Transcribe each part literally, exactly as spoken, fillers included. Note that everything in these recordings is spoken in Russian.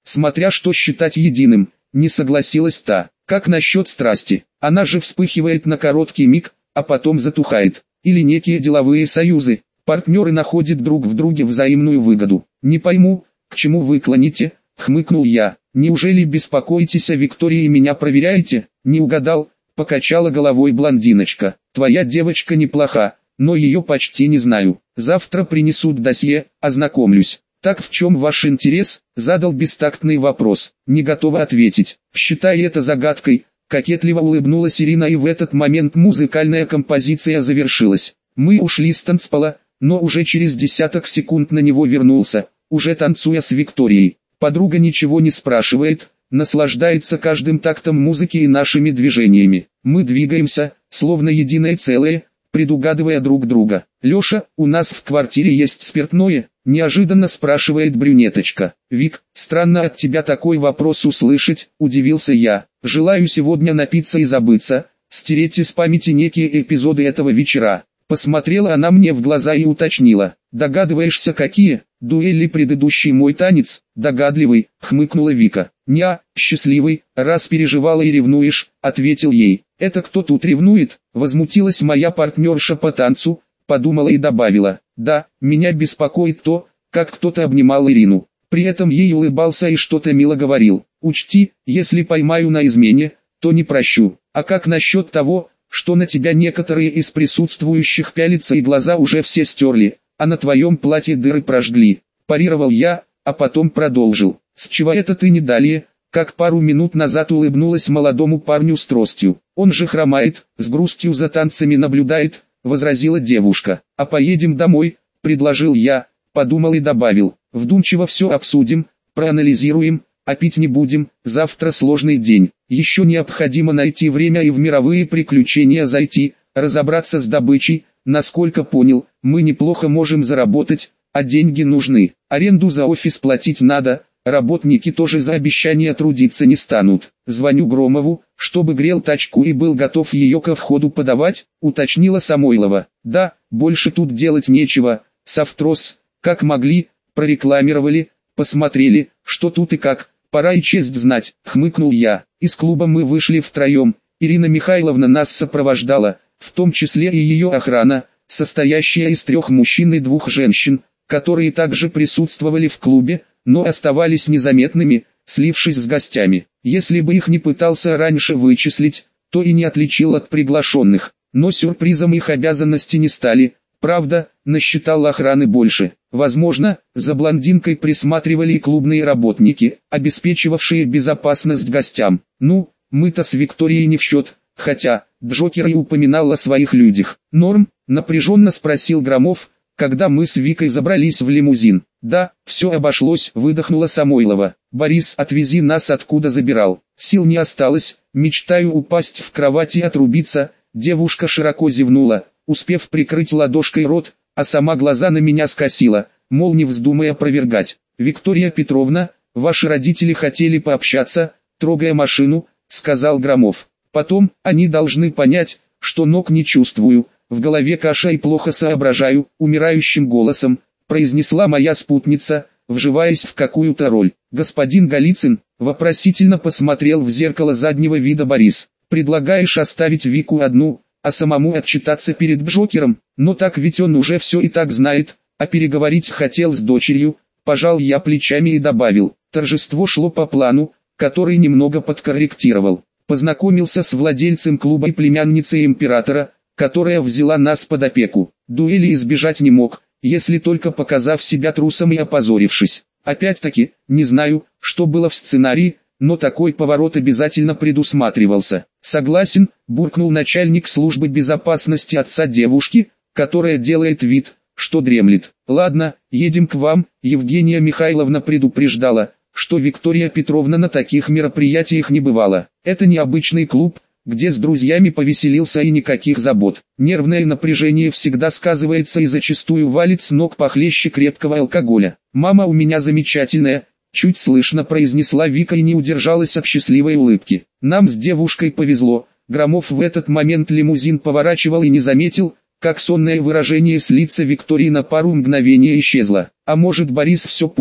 смотря что считать единым, не согласилась та. Как насчет страсти? Она же вспыхивает на короткий миг, а потом затухает. Или некие деловые союзы, партнеры находят друг в друге взаимную выгоду. Не пойму, к чему вы клоните, хмыкнул я. Неужели беспокоитесь о Виктории и меня проверяете? Не угадал, покачала головой блондиночка. Твоя девочка неплоха, но ее почти не знаю. Завтра принесут досье, ознакомлюсь. Так в чем ваш интерес? Задал бестактный вопрос. Не готова ответить. Считай это загадкой. Кокетливо улыбнулась Ирина, и в этот момент музыкальная композиция завершилась. Мы ушли с танцпола, но уже через десяток секунд на него вернулся, уже танцуя с Викторией. Подруга ничего не спрашивает, наслаждается каждым тактом музыки и нашими движениями. Мы двигаемся, словно единое целое, предугадывая друг друга. «Леша, у нас в квартире есть спиртное?» – неожиданно спрашивает брюнеточка. «Вик, странно от тебя такой вопрос услышать», – удивился я. «Желаю сегодня напиться и забыться, стереть из памяти некие эпизоды этого вечера». Посмотрела она мне в глаза и уточнила. «Догадываешься какие? Дуэль ли предыдущий мой танец?» «Догадливый», — хмыкнула Вика. «Неа, счастливый, раз переживала и ревнуешь», — ответил ей. «Это кто тут ревнует?» — возмутилась моя партнерша по танцу, подумала и добавила. «Да, меня беспокоит то, как кто-то обнимал Ирину». При этом ей улыбался и что-то мило говорил. «Учти, если поймаю на измене, то не прощу. А как насчет того, что на тебя некоторые из присутствующих пялятся и глаза уже все стерли, а на твоем платье дыры прожгли?» Парировал я, а потом продолжил. «С чего это ты не далее?» Как пару минут назад улыбнулась молодому парню с тростью. «Он же хромает, с грустью за танцами наблюдает», — возразила девушка. «А поедем домой?» — предложил я, подумал и добавил. «Вдумчиво все обсудим, проанализируем, а пить не будем, завтра сложный день. Еще необходимо найти время и в мировые приключения зайти, разобраться с добычей. Насколько понял, мы неплохо можем заработать, а деньги нужны. Аренду за офис платить надо, работники тоже за обещание трудиться не станут. Звоню Громову, чтобы грел тачку и был готов ее ко входу подавать», уточнила Самойлова. «Да, больше тут делать нечего, Софтрос, как могли, прорекламировали, посмотрели, что тут и как. Пора и честь знать», — хмыкнул я. Из клуба мы вышли втроем, Ирина Михайловна нас сопровождала, в том числе и ее охрана, состоящая из трех мужчин и двух женщин, которые также присутствовали в клубе, но оставались незаметными, слившись с гостями. Если бы их не пытался раньше вычислить, то и не отличил от приглашенных, но сюрпризом их обязанности не стали. Правда, насчитал охраны больше. Возможно, за блондинкой присматривали и клубные работники, обеспечивавшие безопасность гостям. Ну, мы-то с Викторией не в счет, хотя, Джокер и упоминал о своих людях. «Норм?» — напряженно спросил Громов, когда мы с Викой забрались в лимузин. «Да, все обошлось», — выдохнула Самойлова. «Борис, отвези нас откуда забирал. Сил не осталось, мечтаю упасть в кровать и отрубиться». Девушка широко зевнула, успев прикрыть ладошкой рот, а сама глаза на меня скосила, мол, не вздумай опровергать. «Виктория Петровна, ваши родители хотели пообщаться, трогая машину», — сказал Громов. «Потом, они должны понять, что ног не чувствую, в голове каша и плохо соображаю», — умирающим голосом произнесла моя спутница, вживаясь в какую-то роль. «Господин Голицын», — вопросительно посмотрел в зеркало заднего вида Борис. «Предлагаешь оставить Вику одну, а самому отчитаться перед Джокером? Но так ведь он уже все и так знает, а переговорить хотел с дочерью». Пожал я плечами и добавил. Торжество шло по плану, который немного подкорректировал. Познакомился с владельцем клуба и племянницей императора, которая взяла нас под опеку. Дуэли избежать не мог, если только показав себя трусом и опозорившись. Опять-таки, не знаю, что было в сценарии, но такой поворот обязательно предусматривался. «Согласен», — буркнул начальник службы безопасности отца девушки, которая делает вид, что дремлет. «Ладно, едем к вам», — Евгения Михайловна предупреждала, что Виктория Петровна на таких мероприятиях не бывала. Это необычный клуб, где с друзьями повеселился и никаких забот. Нервное напряжение всегда сказывается и зачастую валит с ног похлеще крепкого алкоголя. «Мама у меня замечательная», — чуть слышно произнесла Вика и не удержалась от счастливой улыбки. Нам с девушкой повезло. Громов в этот момент лимузин поворачивал и не заметил, как сонное выражение с лица Виктории на пару мгновений исчезло. А может, Борис все понял,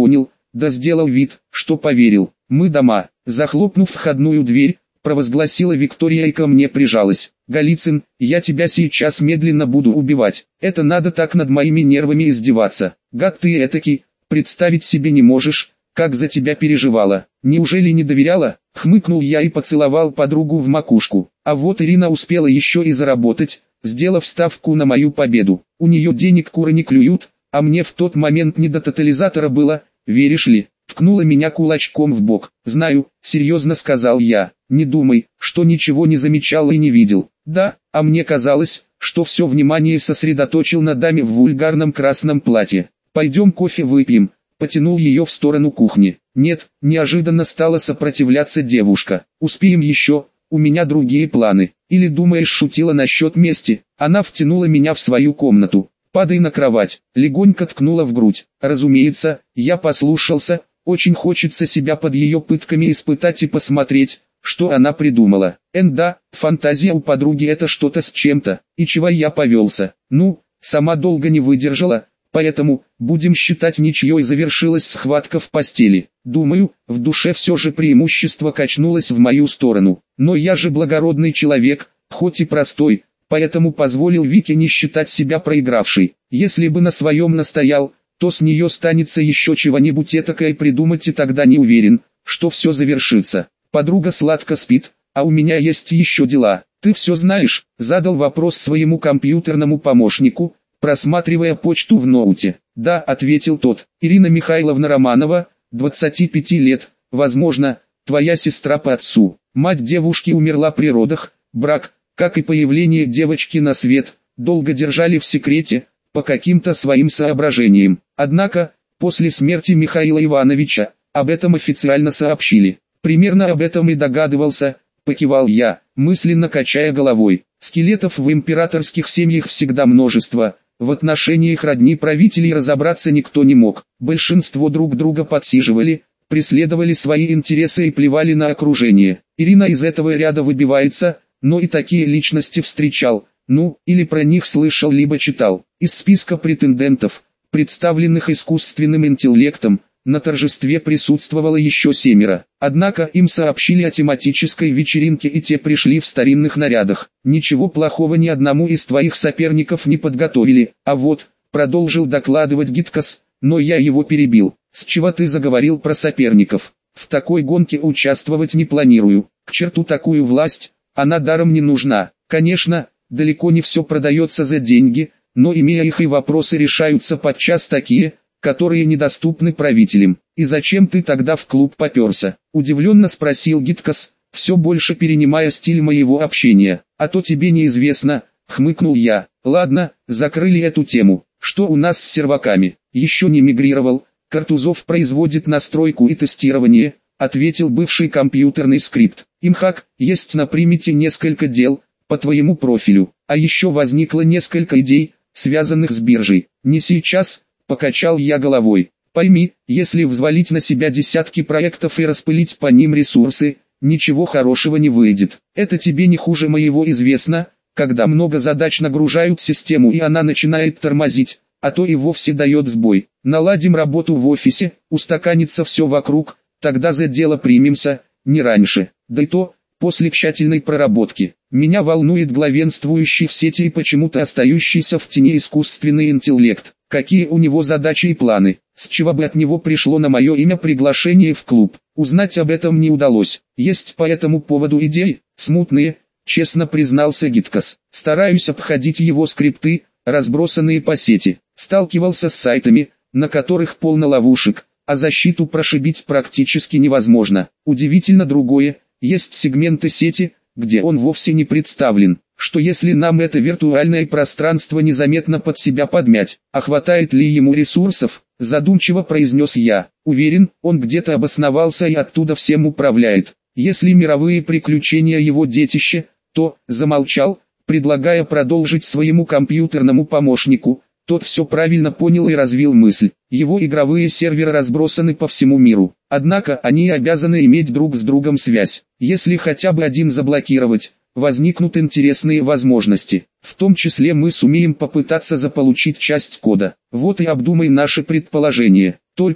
да сделал вид, что поверил. Мы дома. Захлопнув входную дверь, провозгласила Виктория и ко мне прижалась. Голицын, я тебя сейчас медленно буду убивать. Это надо так над моими нервами издеваться. Гад ты этакий, представить себе не можешь, как за тебя переживала. Неужели не доверяла? Хмыкнул я и поцеловал подругу в макушку. А вот Ирина успела еще и заработать, сделав ставку на мою победу. У нее денег куры не клюют, а мне в тот момент не до тотализатора было, веришь ли? Ткнула меня кулачком в бок. «Знаю», — серьезно сказал я. «Не думай, что ничего не замечал и не видел». «Да, а мне казалось, что все внимание сосредоточил на даме в вульгарном красном платье. Пойдем кофе выпьем», — потянул ее в сторону кухни. «Нет», — неожиданно стала сопротивляться девушка. «Успеем еще, у меня другие планы. Или думаешь, шутила насчет мести?» Она втянула меня в свою комнату. «Падай на кровать», легонько ткнула в грудь. Разумеется, я послушался. Очень хочется себя под ее пытками испытать и посмотреть, что она придумала. Эн да, фантазия у подруги это что-то с чем-то, и чего я повелся. Ну, сама долго не выдержала, поэтому, будем считать ничьей завершилась схватка в постели. Думаю, в душе все же преимущество качнулось в мою сторону. Но я же благородный человек, хоть и простой, поэтому позволил Вике не считать себя проигравшей. Если бы на своем настоял, то с нее станется еще чего-нибудь этакое придумать, и тогда не уверен, что все завершится. Подруга сладко спит, а у меня есть еще дела. «Ты все знаешь?» – задал вопрос своему компьютерному помощнику, просматривая почту в ноуте. «Да», – ответил тот. «Ирина Михайловна Романова, двадцати пяти лет, возможно, твоя сестра по отцу. Мать девушки умерла при родах, брак, как и появление девочки на свет, долго держали в секрете, по каким-то своим соображениям. Однако, после смерти Михаила Ивановича, об этом официально сообщили. Примерно об этом и догадывался», — покивал я, мысленно качая головой. «Скелетов в императорских семьях всегда множество, в отношениях родни правителей разобраться никто не мог. Большинство друг друга подсиживали, преследовали свои интересы и плевали на окружение. Ирина из этого ряда выбивается, но и такие личности встречал, ну, или про них слышал либо читал. Из списка претендентов, представленных искусственным интеллектом, на торжестве присутствовало еще семеро. Однако им сообщили о тематической вечеринке, и те пришли в старинных нарядах. «Ничего плохого ни одному из твоих соперников не подготовили, а вот», продолжил докладывать Гиткас, но я его перебил. «С чего ты заговорил про соперников? В такой гонке участвовать не планирую. К черту такую власть, она даром не нужна. Конечно, далеко не все продается за деньги, но имея их и вопросы решаются подчас такие, которые недоступны правителям. И зачем ты тогда в клуб попёрся?» Удивленно спросил Гиткас, все больше перенимая стиль моего общения. «А то тебе неизвестно», хмыкнул я. «Ладно, закрыли эту тему. Что у нас с серваками?» «Еще не мигрировал, Картузов производит настройку и тестирование», ответил бывший компьютерный скрипт. «Имхак, есть на примете несколько дел по твоему профилю, а еще возникло несколько идей, связанных с биржей. Не сейчас», покачал я головой. «Пойми, если взвалить на себя десятки проектов и распылить по ним ресурсы, ничего хорошего не выйдет. Это тебе не хуже моего известно, когда много задач нагружают систему и она начинает тормозить, а то и вовсе дает сбой. Наладим работу в офисе, устаканится все вокруг, тогда за дело примемся, не раньше. Да и то, после тщательной проработки. Меня волнует главенствующий в сети и почему-то остающийся в тени искусственный интеллект. Какие у него задачи и планы, с чего бы от него пришло на мое имя приглашение в клуб. Узнать об этом не удалось. Есть по этому поводу идеи, смутные, честно признался Гиткас. Стараюсь обходить его скрипты, разбросанные по сети. Сталкивался с сайтами, на которых полно ловушек, а защиту прошибить практически невозможно. Удивительно другое, есть сегменты сети, где он вовсе не представлен. Что если нам это виртуальное пространство незаметно под себя подмять, а хватает ли ему ресурсов, задумчиво произнес я. Уверен, он где-то обосновался и оттуда всем управляет. Если мировые приключения его детище, то, замолчал, предлагая продолжить своему компьютерному помощнику. Тот все правильно понял и развил мысль. Его игровые серверы разбросаны по всему миру. Однако они обязаны иметь друг с другом связь. Если хотя бы один заблокировать, возникнут интересные возможности. В том числе мы сумеем попытаться заполучить часть кода. Вот и обдумай наши предположения. Только,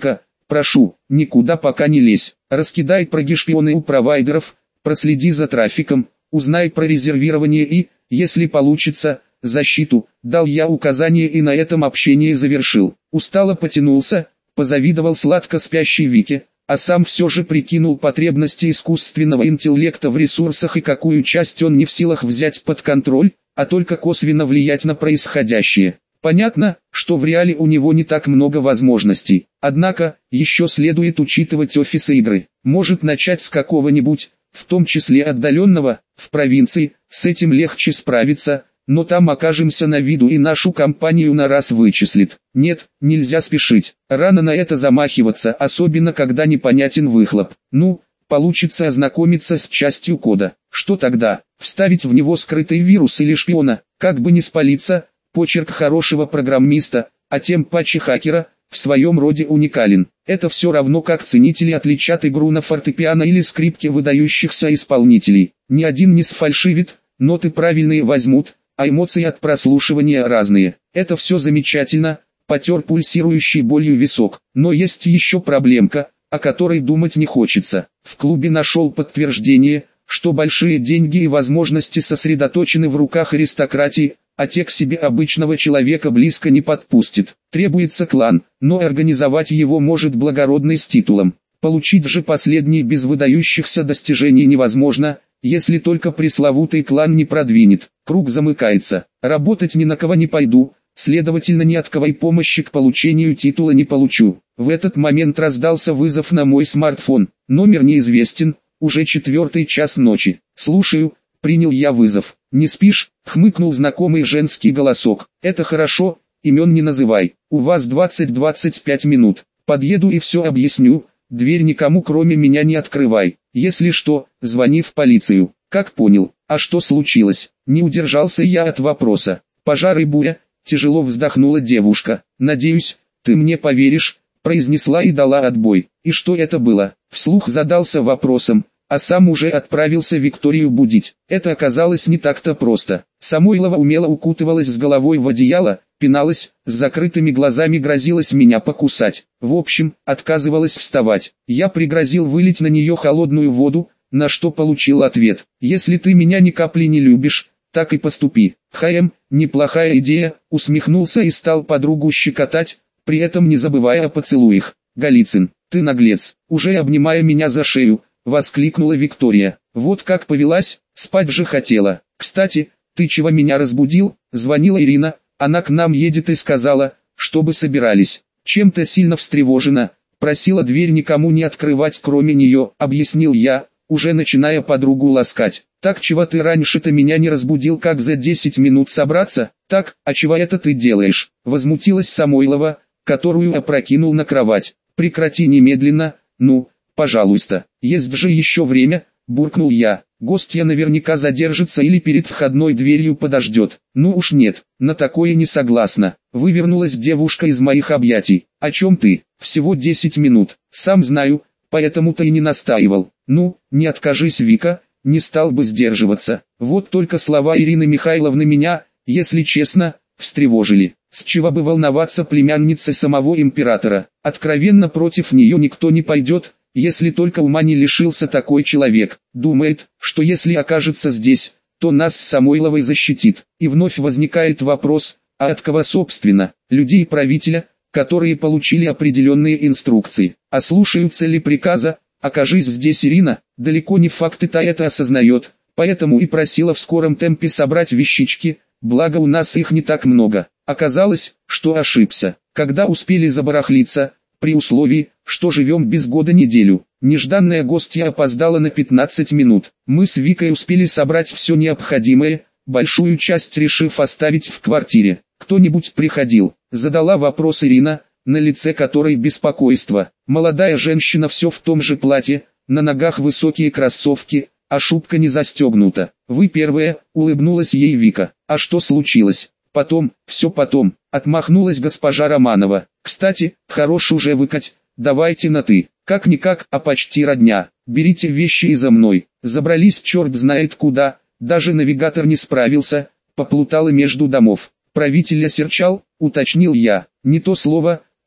Прошу, никуда пока не лезь. Раскидай прогишпионы у провайдеров, проследи за трафиком, узнай про резервирование и, если получится, защиту. Дал я указание и на этом общение завершил. Устало потянулся, позавидовал сладко спящей Вике, а сам все же прикинул потребности искусственного интеллекта в ресурсах и какую часть он не в силах взять под контроль, а только косвенно влиять на происходящее. Понятно, что в реале у него не так много возможностей, однако, еще следует учитывать офисы игры. Может начать с какого-нибудь, в том числе отдаленного, в провинции, с этим легче справиться, но там окажемся на виду и нашу компанию на раз вычислит. Нет, нельзя спешить, рано на это замахиваться, особенно когда непонятен выхлоп. Ну, получится ознакомиться с частью кода. Что тогда? Вставить в него скрытый вирус или шпиона, как бы не спалиться, почерк хорошего программиста, а тем паче хакера, в своем роде уникален. Это все равно как ценители отличат игру на фортепиано или скрипке выдающихся исполнителей. Ни один не сфальшивит, ноты правильные возьмут, а эмоции от прослушивания разные. Это все замечательно, потер пульсирующий болью висок. Но есть еще проблемка, о которой думать не хочется. В клубе нашел подтверждение, что большие деньги и возможности сосредоточены в руках аристократии, а те к себе обычного человека близко не подпустит. Требуется клан, но организовать его может благородный с титулом. Получить же последний без выдающихся достижений невозможно, если только пресловутый клан не продвинет. Круг замыкается. Работать ни на кого не пойду, следовательно ни от кого и помощи к получению титула не получу. В этот момент раздался вызов на мой смартфон. Номер неизвестен, уже четвертый час ночи. Слушаю, принял я вызов. «Не спишь?» — хмыкнул знакомый женский голосок. «Это хорошо, имен не называй. У вас двадцать-двадцать пять минут. Подъеду и все объясню. Дверь никому кроме меня не открывай. Если что, звони в полицию». «Как понял. А что случилось?» Не удержался я от вопроса. «Пожар и буря», — тяжело вздохнула девушка. «Надеюсь, ты мне поверишь», — произнесла и дала отбой. «И что это было?» Вслух задался вопросом, а сам уже отправился Викторию будить. Это оказалось не так-то просто. Самойлова умело укутывалась с головой в одеяло, пиналась, с закрытыми глазами грозилась меня покусать. В общем, отказывалась вставать. Я пригрозил вылить на нее холодную воду, на что получил ответ: «Если ты меня ни капли не любишь, так и поступи». «Хм, неплохая идея», усмехнулся и стал подругу щекотать, при этом не забывая о поцелуях. «Голицын, ты наглец», уже обнимая меня за шею, воскликнула Виктория. «Вот как повелась, спать же хотела. Кстати, ты чего меня разбудил?» Звонила Ирина, она к нам едет и сказала, чтобы собирались. Чем-то сильно встревожена, просила дверь никому не открывать кроме нее, объяснил я, уже начиная подругу ласкать. «Так чего ты раньше-то меня не разбудил, как за десять минут собраться?» «Так, а чего это ты делаешь?» Возмутилась Самойлова, которую опрокинул на кровать. «Прекрати немедленно, ну, пожалуйста, есть же еще время», буркнул я. «Гостья наверняка задержится или перед входной дверью подождет». «Ну уж нет, на такое не согласна», вывернулась девушка из моих объятий. «О чем ты? Всего десять минут, сам знаю, поэтому-то и не настаивал». «Ну, не откажись, Вика», не стал бы сдерживаться. Вот только слова Ирины Михайловны меня, если честно, встревожили. С чего бы волноваться племяннице самого императора? Откровенно против нее никто не пойдет, если только ума не лишился такой человек. Думает, что если окажется здесь, то нас с Самойловой защитит. И вновь возникает вопрос, а от кого собственно? Людей правителя, которые получили определенные инструкции. А слушаются ли приказа? Окажись здесь Ирина, далеко не факт и-то это осознает, поэтому и просила в скором темпе собрать вещички, благо у нас их не так много. Оказалось, что ошибся, когда успели забарахлиться, при условии, что живем без года неделю. Нежданная гостья опоздала на пятнадцать минут. Мы с Викой успели собрать все необходимое, большую часть решив оставить в квартире. «Кто-нибудь приходил?» Задала вопрос Ирина, на лице которой беспокойство. Молодая женщина все в том же платье, на ногах высокие кроссовки, а шубка не застегнута. «Вы первая», улыбнулась ей Вика. «А что случилось?» «Потом, все потом», отмахнулась госпожа Романова. «Кстати, хорош уже выкать, давайте на «ты». Как-никак, а почти родня. Берите вещи и за мной». Забрались черт знает куда, даже навигатор не справился, поплутала между домов. «Правитель осерчал», уточнил я. «Не то слово,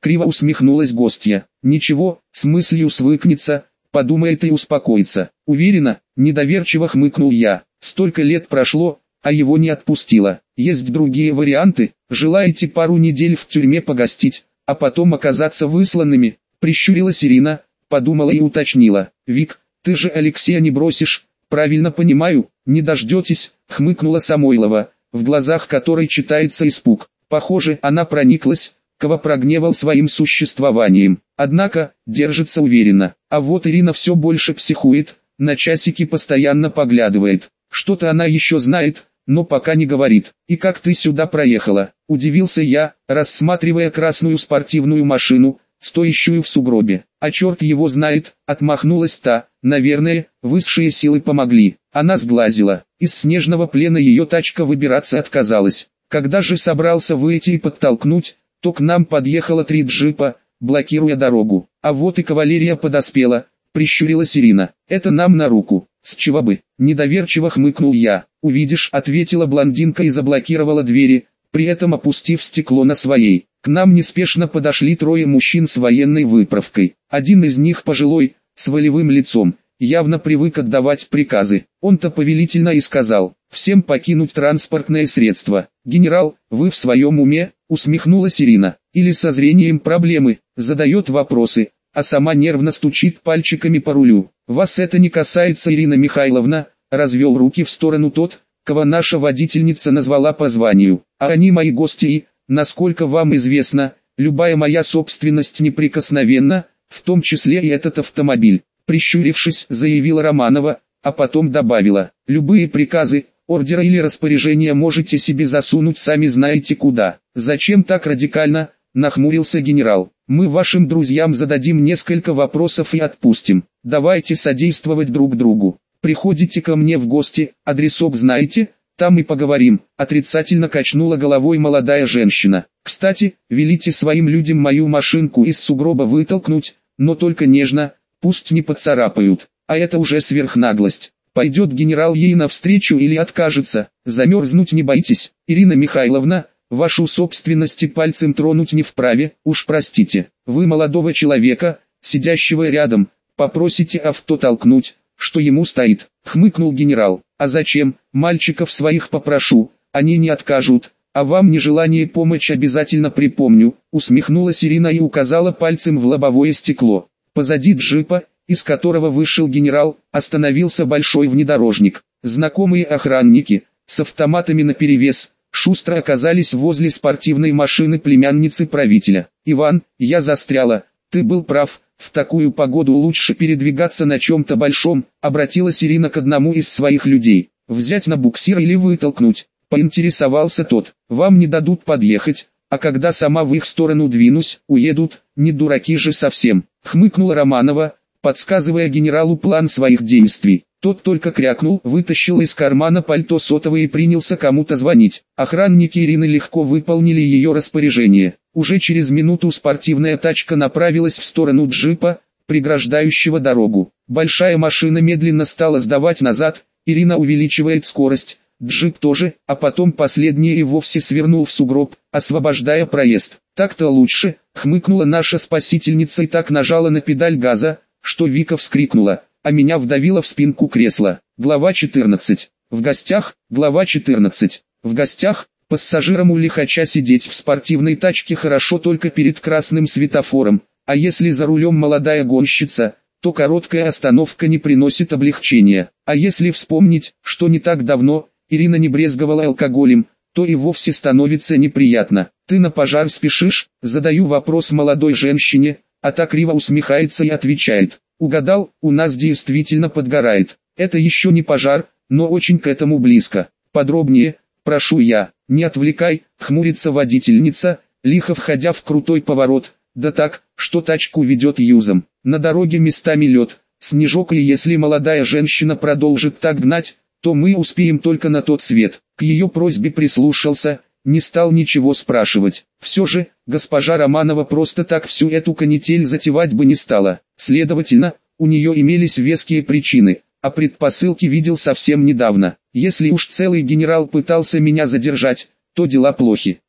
Криво усмехнулась гостья. Ничего, с мыслью свыкнется, подумает и успокоится. Уверена, недоверчиво хмыкнул я. Столько лет прошло, а его не отпустило. Есть другие варианты? Желаете пару недель в тюрьме погостить, а потом оказаться высланными? Прищурилась Ирина, подумала и уточнила. Вик, ты же Алексея не бросишь, правильно понимаю? Не дождетесь, хмыкнула Самойлова, в глазах которой читается испуг. Похоже, она прониклась, кого прогневал своим существованием. Однако, держится уверенно. А вот Ирина все больше психует, на часики постоянно поглядывает. Что-то она еще знает, но пока не говорит. «И как ты сюда проехала?» – удивился я, рассматривая красную спортивную машину, стоящую в сугробе. «А черт его знает», – отмахнулась та. «Наверное, высшие силы помогли». Она сглазила. Из снежного плена ее тачка выбираться отказалась. Когда же собрался выйти и подтолкнуть, то к нам подъехало три джипа, блокируя дорогу. А вот и кавалерия подоспела, прищурилась Ирина. «Это нам на руку». «С чего бы?» – недоверчиво хмыкнул я. «Увидишь», – ответила блондинка и заблокировала двери, при этом опустив стекло на своей. К нам неспешно подошли трое мужчин с военной выправкой. Один из них пожилой, с волевым лицом, явно привык отдавать приказы. Он-то повелительно и сказал: «Всем покинуть транспортное средство». «Генерал, вы в своем уме?» – усмехнулась Ирина. «Или со зрением проблемы?» – задает вопросы, а сама нервно стучит пальчиками по рулю. «Вас это не касается, Ирина Михайловна», – развел руки в сторону тот, кого наша водительница назвала по званию. «А они мои гости и, насколько вам известно, любая моя собственность неприкосновенна, в том числе и этот автомобиль», – прищурившись, заявила Романова, а потом добавила: «Любые приказы, ордеры или распоряжения можете себе засунуть сами знаете куда». «Зачем так радикально?» – нахмурился генерал. «Мы вашим друзьям зададим несколько вопросов и отпустим. Давайте содействовать друг другу. Приходите ко мне в гости, адресок знаете, там и поговорим», – отрицательно качнула головой молодая женщина. «Кстати, велите своим людям мою машинку из сугроба вытолкнуть, но только нежно, пусть не поцарапают». А это уже сверхнаглость. Пойдет генерал ей навстречу или откажется? Замерзнуть не боитесь, Ирина Михайловна, вашу собственность и пальцем тронуть не вправе, уж простите. Вы молодого человека, сидящего рядом, попросите авто толкнуть, что ему стоит, хмыкнул генерал. А зачем? Мальчиков своих попрошу, они не откажут, а вам нежелание помочь обязательно припомню, усмехнулась Ирина и указала пальцем в лобовое стекло. Позади джипа, из которого вышел генерал, остановился большой внедорожник. Знакомые охранники, с автоматами наперевес, шустро оказались возле спортивной машины племянницы правителя. «Иван, я застряла, ты был прав, в такую погоду лучше передвигаться на чем-то большом», обратилась Ирина к одному из своих людей. «Взять на буксир или вытолкнуть?» поинтересовался тот. «Вам не дадут подъехать, а когда сама в их сторону двинусь, уедут, не дураки же совсем», хмыкнула Романова, подсказывая генералу план своих действий. Тот только крякнул, вытащил из кармана пальто сотовый и принялся кому-то звонить. Охранники Ирины легко выполнили ее распоряжение. Уже через минуту спортивная тачка направилась в сторону джипа, преграждающего дорогу. Большая машина медленно стала сдавать назад, Ирина увеличивает скорость, джип тоже, а потом последний и вовсе свернул в сугроб, освобождая проезд. «Так-то лучше», — хмыкнула наша спасительница и так нажала на педаль газа, что Вика вскрикнула, а меня вдавило в спинку кресла. Глава четырнадцать. В гостях, глава четырнадцать. В гостях, пассажирам у лихача сидеть в спортивной тачке хорошо только перед красным светофором, а если за рулем молодая гонщица, то короткая остановка не приносит облегчения. А если вспомнить, что не так давно Ирина не брезговала алкоголем, то и вовсе становится неприятно. «Ты на пожар спешишь?» – задаю вопрос молодой женщине, а та криво усмехается и отвечает: «Угадал, у нас действительно подгорает. Это еще не пожар, но очень к этому близко. Подробнее, прошу я». «Не отвлекай», — хмурится водительница, лихо входя в крутой поворот, да так, что тачку ведет юзом. На дороге местами лед, снежок, и если молодая женщина продолжит так гнать, то мы успеем только на тот свет. К ее просьбе прислушался, не стал ничего спрашивать. Все же, госпожа Романова просто так всю эту канитель затевать бы не стала. Следовательно, у нее имелись веские причины, а предпосылки видел совсем недавно. Если уж целый генерал пытался меня задержать, то дела плохи.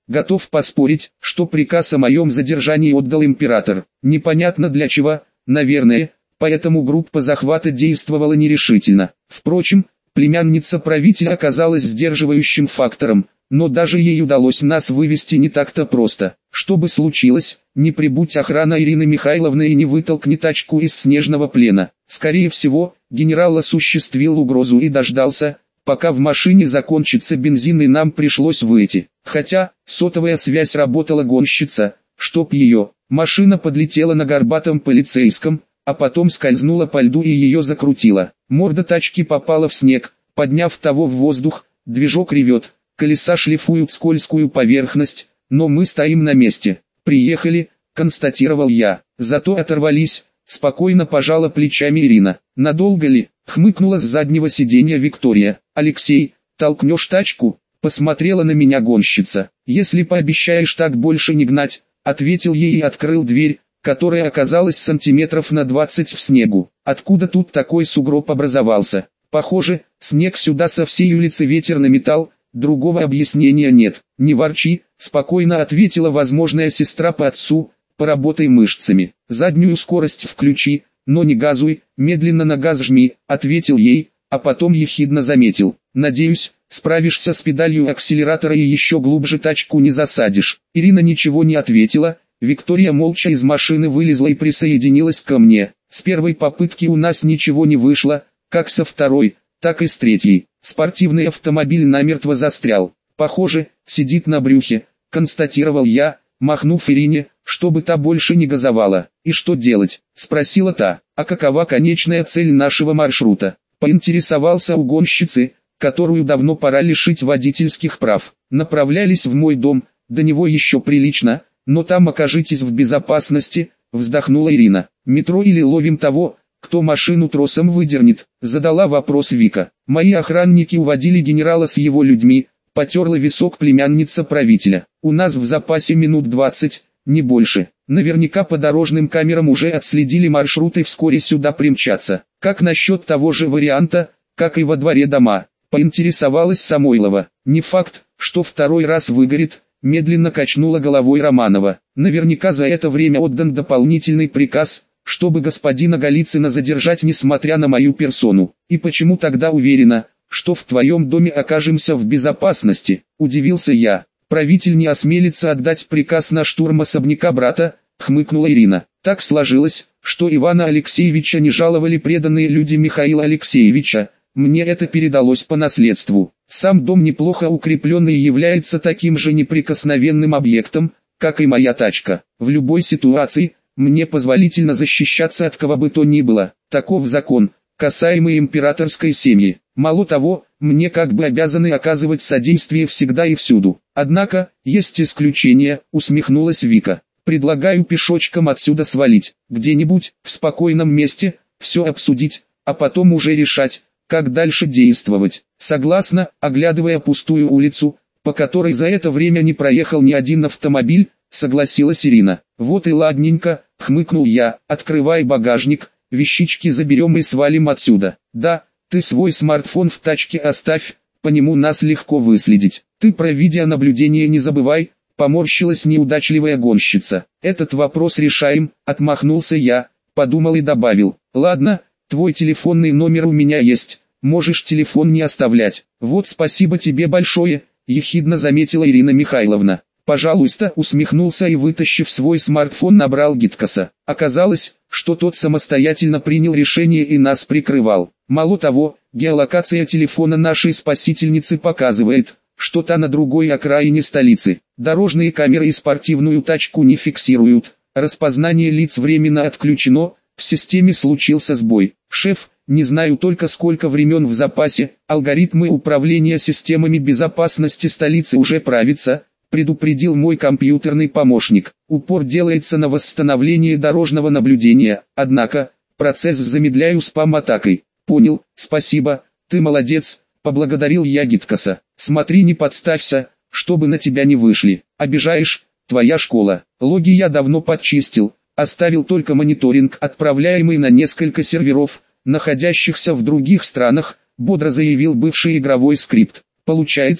Готов поспорить, что приказ о моем задержании отдал император. Непонятно для чего, наверное, поэтому группа захвата действовала нерешительно. Впрочем, племянница правителя оказалась сдерживающим фактором, но даже ей удалось нас вывести не так-то просто. Что бы случилось, не прибудь охрана Ирины Михайловны и не вытолкни тачку из снежного плена. Скорее всего, генерал осуществил угрозу и дождался, пока в машине закончится бензин и нам пришлось выйти. Хотя, сотовая связь работала гонщица, чтоб ее. Машина подлетела на горбатом полицейском, а потом скользнула по льду и ее закрутило. Морда тачки попала в снег, подняв того в воздух, движок ревет, колеса шлифуют скользкую поверхность, но мы стоим на месте. Приехали, констатировал я, зато оторвались, спокойно пожала плечами Ирина. Надолго ли? Хмыкнула с заднего сиденья Виктория. Алексей, толкнешь тачку? Посмотрела на меня гонщица. Если пообещаешь так больше не гнать, ответил ей и открыл дверь, которая оказалась сантиметров на двадцать в снегу. Откуда тут такой сугроб образовался? Похоже, снег сюда со всей улицы ветер наметал, другого объяснения нет. Не ворчи, спокойно ответила возможная сестра по отцу, поработай мышцами. Заднюю скорость включи, но не газуй, медленно на газ жми, ответил ей, а потом ехидно заметил. Надеюсь, справишься с педалью акселератора и еще глубже тачку не засадишь. Ирина ничего не ответила. Виктория молча из машины вылезла и присоединилась ко мне. С первой попытки у нас ничего не вышло, как со второй, так и с третьей. Спортивный автомобиль намертво застрял. Похоже, сидит на брюхе, констатировал я, махнув Ирине, чтобы та больше не газовала. И что делать? Спросила та. А какова конечная цель нашего маршрута? Поинтересовался у гонщицы, которую давно пора лишить водительских прав. Направлялись в мой дом, до него еще прилично, но там окажитесь в безопасности, вздохнула Ирина. Метро или ловим того, кто машину тросом выдернет, задала вопрос Вика. Мои охранники уводили генерала с его людьми, потерла висок племянница правителя. У нас в запасе минут двадцать, не больше. Наверняка по дорожным камерам уже отследили маршрут и вскоре сюда примчатся. Как насчет того же варианта, как и во дворе дома? Поинтересовалась Самойлова. Не факт, что второй раз выгорит, медленно качнула головой Романова. Наверняка за это время отдан дополнительный приказ, чтобы господина Голицына задержать несмотря на мою персону. И почему тогда уверена, что в твоем доме окажемся в безопасности? Удивился я. Правитель не осмелится отдать приказ на штурм особняка брата, хмыкнула Ирина. Так сложилось, что Ивана Алексеевича не жаловали преданные люди Михаила Алексеевича. Мне это передалось по наследству. Сам дом неплохо укрепленный является таким же неприкосновенным объектом, как и моя тачка. В любой ситуации, мне позволительно защищаться от кого бы то ни было. Таков закон, касаемый императорской семьи. Мало того, мне как бы обязаны оказывать содействие всегда и всюду. Однако, есть исключения, усмехнулась Вика. Предлагаю пешочком отсюда свалить, где-нибудь, в спокойном месте, все обсудить, а потом уже решать, как дальше действовать. Согласно, оглядывая пустую улицу, по которой за это время не проехал ни один автомобиль, согласилась Ирина. Вот и ладненько, хмыкнул я, открывай багажник, вещички заберем и свалим отсюда. Да, ты свой смартфон в тачке оставь, по нему нас легко выследить. Ты про видеонаблюдение не забывай, поморщилась неудачливая гонщица. Этот вопрос решаем, отмахнулся я, подумал и добавил. Ладно, твой телефонный номер у меня есть, можешь телефон не оставлять. Вот спасибо тебе большое, ехидно заметила Ирина Михайловна. Пожалуйста, усмехнулся и, вытащив свой смартфон, набрал Гиткаса. Оказалось, что тот самостоятельно принял решение и нас прикрывал. Мало того, геолокация телефона нашей спасительницы показывает, что та на другой окраине столицы. Дорожные камеры и спортивную тачку не фиксируют. Распознание лиц временно отключено, в системе случился сбой. Шеф, не знаю только сколько времен в запасе, алгоритмы управления системами безопасности столицы уже правятся, предупредил мой компьютерный помощник. Упор делается на восстановление дорожного наблюдения, однако, процесс замедляю спам-атакой. Понял, спасибо, ты молодец, поблагодарил я Гиткаса. Смотри, не подставься, чтобы на тебя не вышли. Обижаешь, твоя школа. Логи я давно подчистил, оставил только мониторинг, отправляемый на несколько серверов, находящихся в других странах, бодро заявил бывший игровой скрипт. Получается,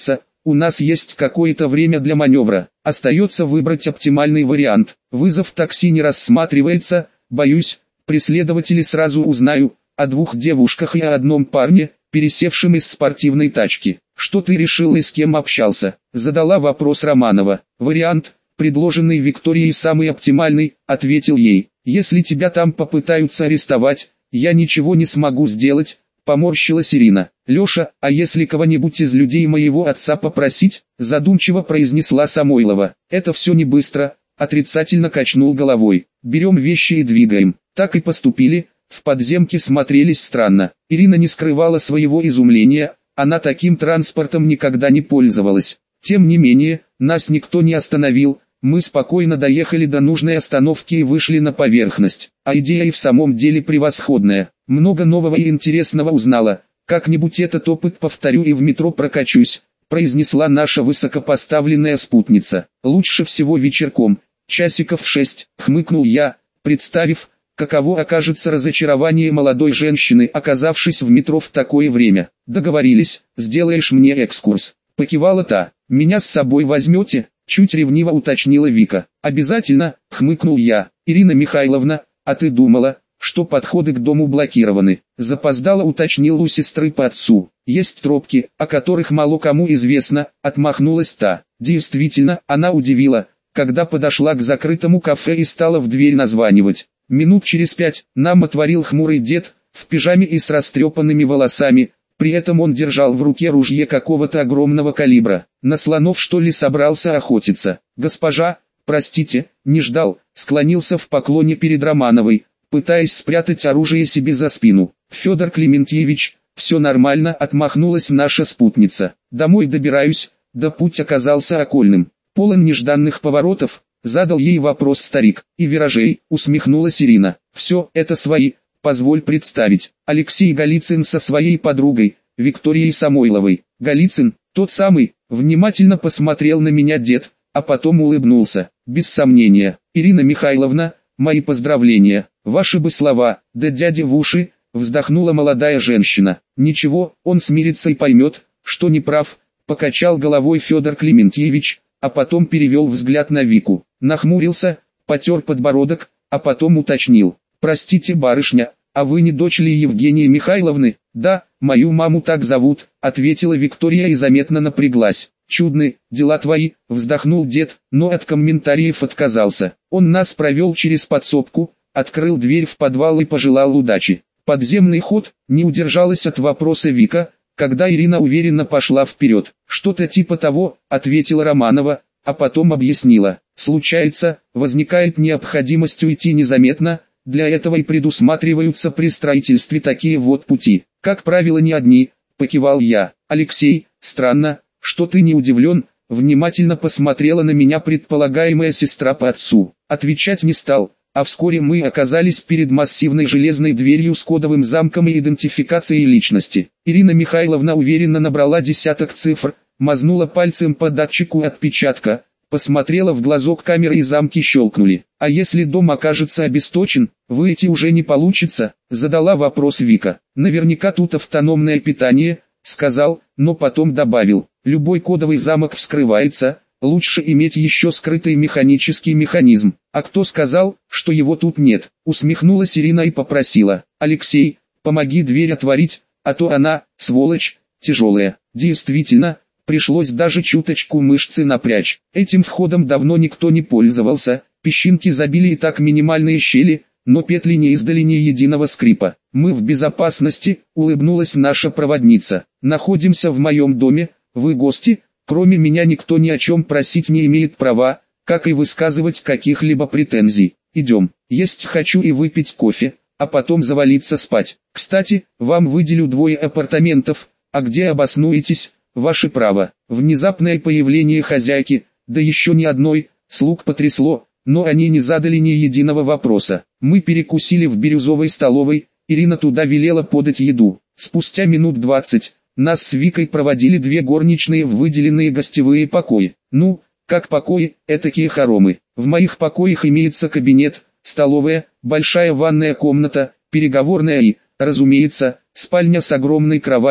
У нас есть какое-то время для маневра. Остается выбрать оптимальный вариант. Вызов такси не рассматривается, боюсь, преследователи сразу узнаю о двух девушках и о одном парне, пересевшем из спортивной тачки. Что ты решил и с кем общался? Задала вопрос Романова. Вариант, предложенный Викторией, самый оптимальный, ответил ей. Если тебя там попытаются арестовать, я ничего не смогу сделать, поморщилась Ирина. Леша, а если кого-нибудь из людей моего отца попросить? Задумчиво произнесла Самойлова. Это все не быстро, отрицательно качнул головой. Берем вещи и двигаем. Так и поступили. В подземке смотрелись странно. Ирина не скрывала своего изумления, она таким транспортом никогда не пользовалась. Тем не менее, нас никто не остановил, мы спокойно доехали до нужной остановки и вышли на поверхность. А идея и в самом деле превосходная. Много нового и интересного узнала. Как-нибудь этот опыт повторю и в метро прокачусь, произнесла наша высокопоставленная спутница. Лучше всего вечерком, часиков в шесть, хмыкнул я, представив, каково окажется разочарование молодой женщины, оказавшись в метро в такое время. Договорились, сделаешь мне экскурс. Покивала та. Меня с собой возьмете? Чуть ревниво уточнила Вика. Обязательно, хмыкнул я. Ирина Михайловна, а ты думала, что подходы к дому блокированы? Запоздало уточнил у сестры по отцу. Есть тропки, о которых мало кому известно, отмахнулась та. Действительно, она удивила, когда подошла к закрытому кафе и стала в дверь названивать. Минут через пять нам отворил хмурый дед, в пижаме и с растрепанными волосами, при этом он держал в руке ружье какого-то огромного калибра. На слонов что ли собрался охотиться? Госпожа, простите, не ждал, склонился в поклоне перед Романовой, пытаясь спрятать оружие себе за спину. Федор Клементьевич, все нормально, отмахнулась наша спутница. Домой добираюсь, да путь оказался окольным, полон нежданных поворотов. Задал ей вопрос старик. И виражей, усмехнулась Ирина. Все, это свои, позволь представить. Алексей Голицын со своей подругой, Викторией Самойловой. Голицын, тот самый, внимательно посмотрел на меня дед, а потом улыбнулся. Без сомнения. Ирина Михайловна, мои поздравления. Ваши бы слова, да дядя в уши, вздохнула молодая женщина. Ничего, он смирится и поймет, что не прав, покачал головой Федор Клементьевич, а потом перевел взгляд на Вику. Нахмурился, потер подбородок, а потом уточнил. «Простите, барышня, а вы не дочь ли Евгении Михайловны?» «Да, мою маму так зовут», — ответила Виктория и заметно напряглась. «Чудны, дела твои», — вздохнул дед, но от комментариев отказался. Он нас провел через подсобку, открыл дверь в подвал и пожелал удачи. Подземный ход, не удержалась от вопроса Вика, когда Ирина уверенно пошла вперед. «Что-то типа того», — ответила Романова, а потом объяснила. «Случается, возникает необходимость уйти незаметно, для этого и предусматриваются при строительстве такие вот пути. Как правило, не одни», — покивал я. «Алексей, странно, что ты не удивлен», — внимательно посмотрела на меня предполагаемая сестра по отцу. Отвечать не стал, а вскоре мы оказались перед массивной железной дверью с кодовым замком и идентификацией личности. Ирина Михайловна уверенно набрала десяток цифр, мазнула пальцем по датчику отпечатка, посмотрела в глазок камеры и замки щелкнули. «А если дом окажется обесточен, выйти уже не получится?» — задала вопрос Вика. «Наверняка тут автономное питание», — сказал, но потом добавил. «Любой кодовый замок вскрывается, лучше иметь еще скрытый механический механизм». «А кто сказал, что его тут нет?» — усмехнулась Ирина и попросила. «Алексей, помоги дверь отворить, а то она, сволочь, тяжелая». Действительно, пришлось даже чуточку мышцы напрячь. Этим входом давно никто не пользовался, песчинки забили и так минимальные щели, но петли не издали ни единого скрипа. «Мы в безопасности», — улыбнулась наша проводница. «Находимся в моем доме, вы гости, кроме меня никто ни о чем просить не имеет права, как и высказывать каких-либо претензий. Идем, есть хочу и выпить кофе, а потом завалиться спать. Кстати, вам выделю двое апартаментов, а где обоснуетесь, ваше право». Внезапное появление хозяйки, да еще ни одной, слуг потрясло, но они не задали ни единого вопроса. Мы перекусили в бирюзовой столовой, Ирина туда велела подать еду. Спустя минут двадцать, нас с Викой проводили две горничные в выделенные гостевые покои. Ну, как покои, этакие хоромы. В моих покоях имеется кабинет, столовая, большая ванная комната, переговорная и, разумеется, спальня с огромной кроватью,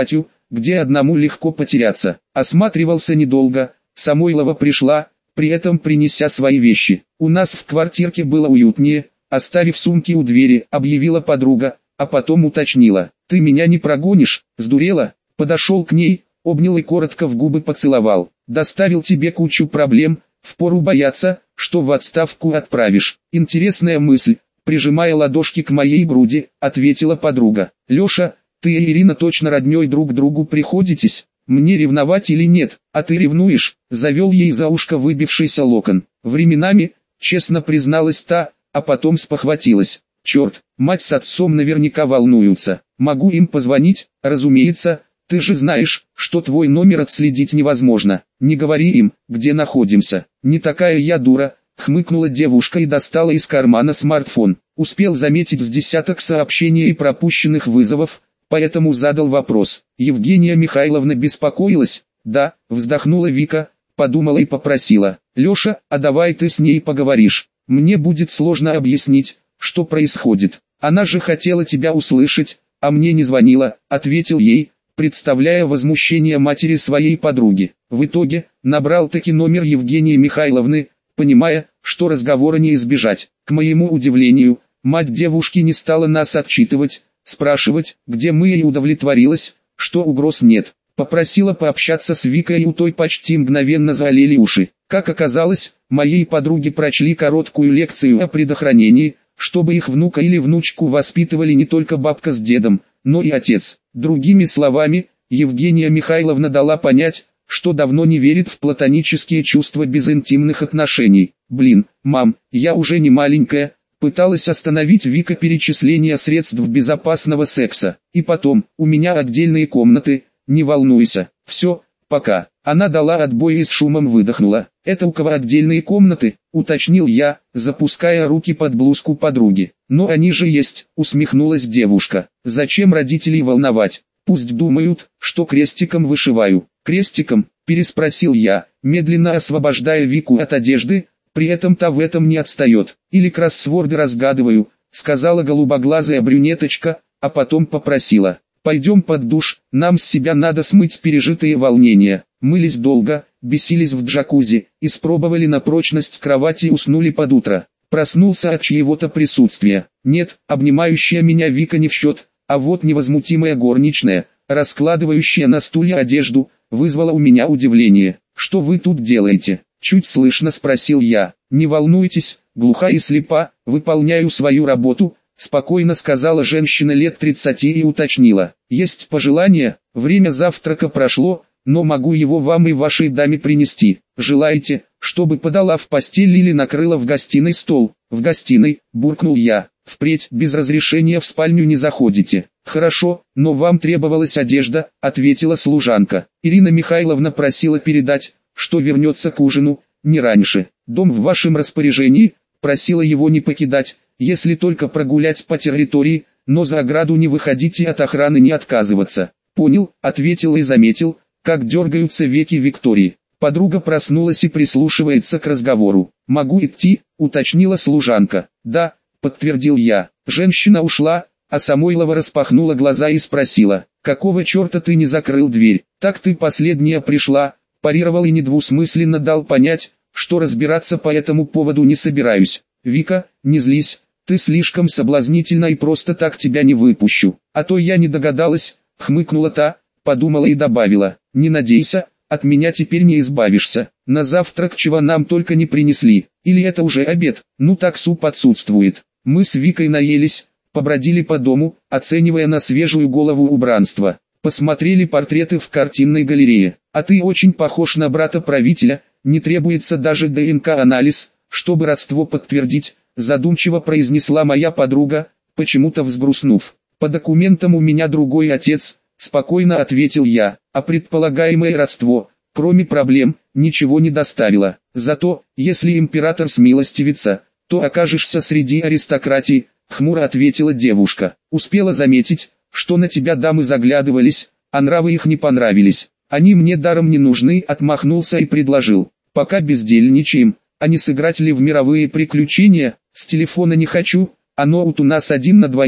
где одному легко потеряться. Осматривался недолго, Самойлова пришла, при этом принеся свои вещи. У нас в квартирке было уютнее, оставив сумки у двери, объявила подруга, а потом уточнила: «Ты меня не прогонишь, сдурела?» Подошел к ней, обнял и коротко в губы поцеловал. «Доставил тебе кучу проблем, впору бояться, что в отставку отправишь». «Интересная мысль», прижимая ладошки к моей груди, ответила подруга. «Леша, ты и Ирина точно роднёй друг другу приходитесь? Мне ревновать или нет?» «А ты ревнуешь?» Завел ей за ушко выбившийся локон. «Временами», честно призналась та, а потом спохватилась. «Черт, мать с отцом наверняка волнуются. Могу им позвонить?» «Разумеется, ты же знаешь, что твой номер отследить невозможно. Не говори им, где находимся». «Не такая я дура», хмыкнула девушка и достала из кармана смартфон. Успел заметить с десяток сообщений и пропущенных вызовов, поэтому задал вопрос. «Евгения Михайловна беспокоилась?» «Да», вздохнула Вика, подумала и попросила. «Леша, а давай ты с ней поговоришь. Мне будет сложно объяснить, что происходит. Она же хотела тебя услышать, а мне не звонила», ответил ей, представляя возмущение матери своей подруги. В итоге, набрал таки номер Евгении Михайловны, понимая, что разговора не избежать. К моему удивлению, мать девушки не стала нас отчитывать, спрашивать, где мы, и удовлетворилась, что угроз нет. Попросила пообщаться с Викой, и у той почти мгновенно заолели уши. Как оказалось, моей подруге прочли короткую лекцию о предохранении, чтобы их внука или внучку воспитывали не только бабка с дедом, но и отец. Другими словами, Евгения Михайловна дала понять, что давно не верит в платонические чувства без интимных отношений. «Блин, мам, я уже не маленькая», пыталась остановить Вика перечисление средств безопасного секса. «И потом, у меня отдельные комнаты, не волнуйся, все, пока». Она дала отбой и с шумом выдохнула. «Это у кого отдельные комнаты?» — уточнил я, запуская руки под блузку подруги. «Но они же есть», — усмехнулась девушка. «Зачем родителей волновать? Пусть думают, что крестиком вышиваю». «Крестиком?» — переспросил я, медленно освобождая Вику от одежды, при этом та в этом не отстает. «Или кроссворды разгадываю», — сказала голубоглазая брюнеточка, а потом попросила. «Пойдем под душ, нам с себя надо смыть пережитые волнения». Мылись долго, бесились в джакузи, испробовали на прочность кровати и уснули под утро. Проснулся от чьего-то присутствия. Нет, обнимающая меня Вика не в счет, а вот невозмутимая горничная, раскладывающая на стуле одежду, вызвала у меня удивление. «Что вы тут делаете?» — чуть слышно спросил я. «Не волнуйтесь, глуха и слепа, выполняю свою работу», — спокойно сказала женщина лет тридцати и уточнила. «Есть пожелания? Время завтрака прошло, но могу его вам и вашей даме принести. Желаете, чтобы подала в постель или накрыла в гостиной стол?» «В гостиной», — буркнул я. «Впредь без разрешения в спальню не заходите». «Хорошо, но вам требовалась одежда», — ответила служанка. «Ирина Михайловна просила передать, что вернется к ужину, не раньше. Дом в вашем распоряжении», — просила его не покидать, если только прогулять по территории, но за ограду не выходить и от охраны не отказываться. «Понял», — ответил и заметил, как дергаются веки Виктории. Подруга проснулась и прислушивается к разговору. «Могу идти?» — уточнила служанка. «Да», — подтвердил я. Женщина ушла, а Самойлова распахнула глаза и спросила: «Какого черта ты не закрыл дверь?» «Так ты последняя пришла», — парировал и недвусмысленно дал понять, что разбираться по этому поводу не собираюсь. «Вика, не злись, ты слишком соблазнительна и просто так тебя не выпущу». «А то я не догадалась», — хмыкнула та, подумала и добавила: «Не надейся, от меня теперь не избавишься. На завтрак чего нам только не принесли, или это уже обед, ну так суп отсутствует». Мы с Викой наелись, побродили по дому, оценивая на свежую голову убранство. Посмотрели портреты в картинной галерее. «А ты очень похож на брата правителя, не требуется даже Д Н К-анализ, чтобы родство подтвердить», задумчиво произнесла моя подруга, почему-то взгрустнув. «По документам у меня другой отец», спокойно ответил я, а предполагаемое родство, кроме проблем, ничего не доставило. Зато, если император смилостивится, то окажешься среди аристократии, хмуро ответила девушка. «Успела заметить, что на тебя дамы заглядывались, а нравы их не понравились. Они мне даром не нужны», отмахнулся и предложил: «Пока бездельничаем, а не сыграть ли в мировые приключения?» «С телефона не хочу, а ноут у нас один на двоих»,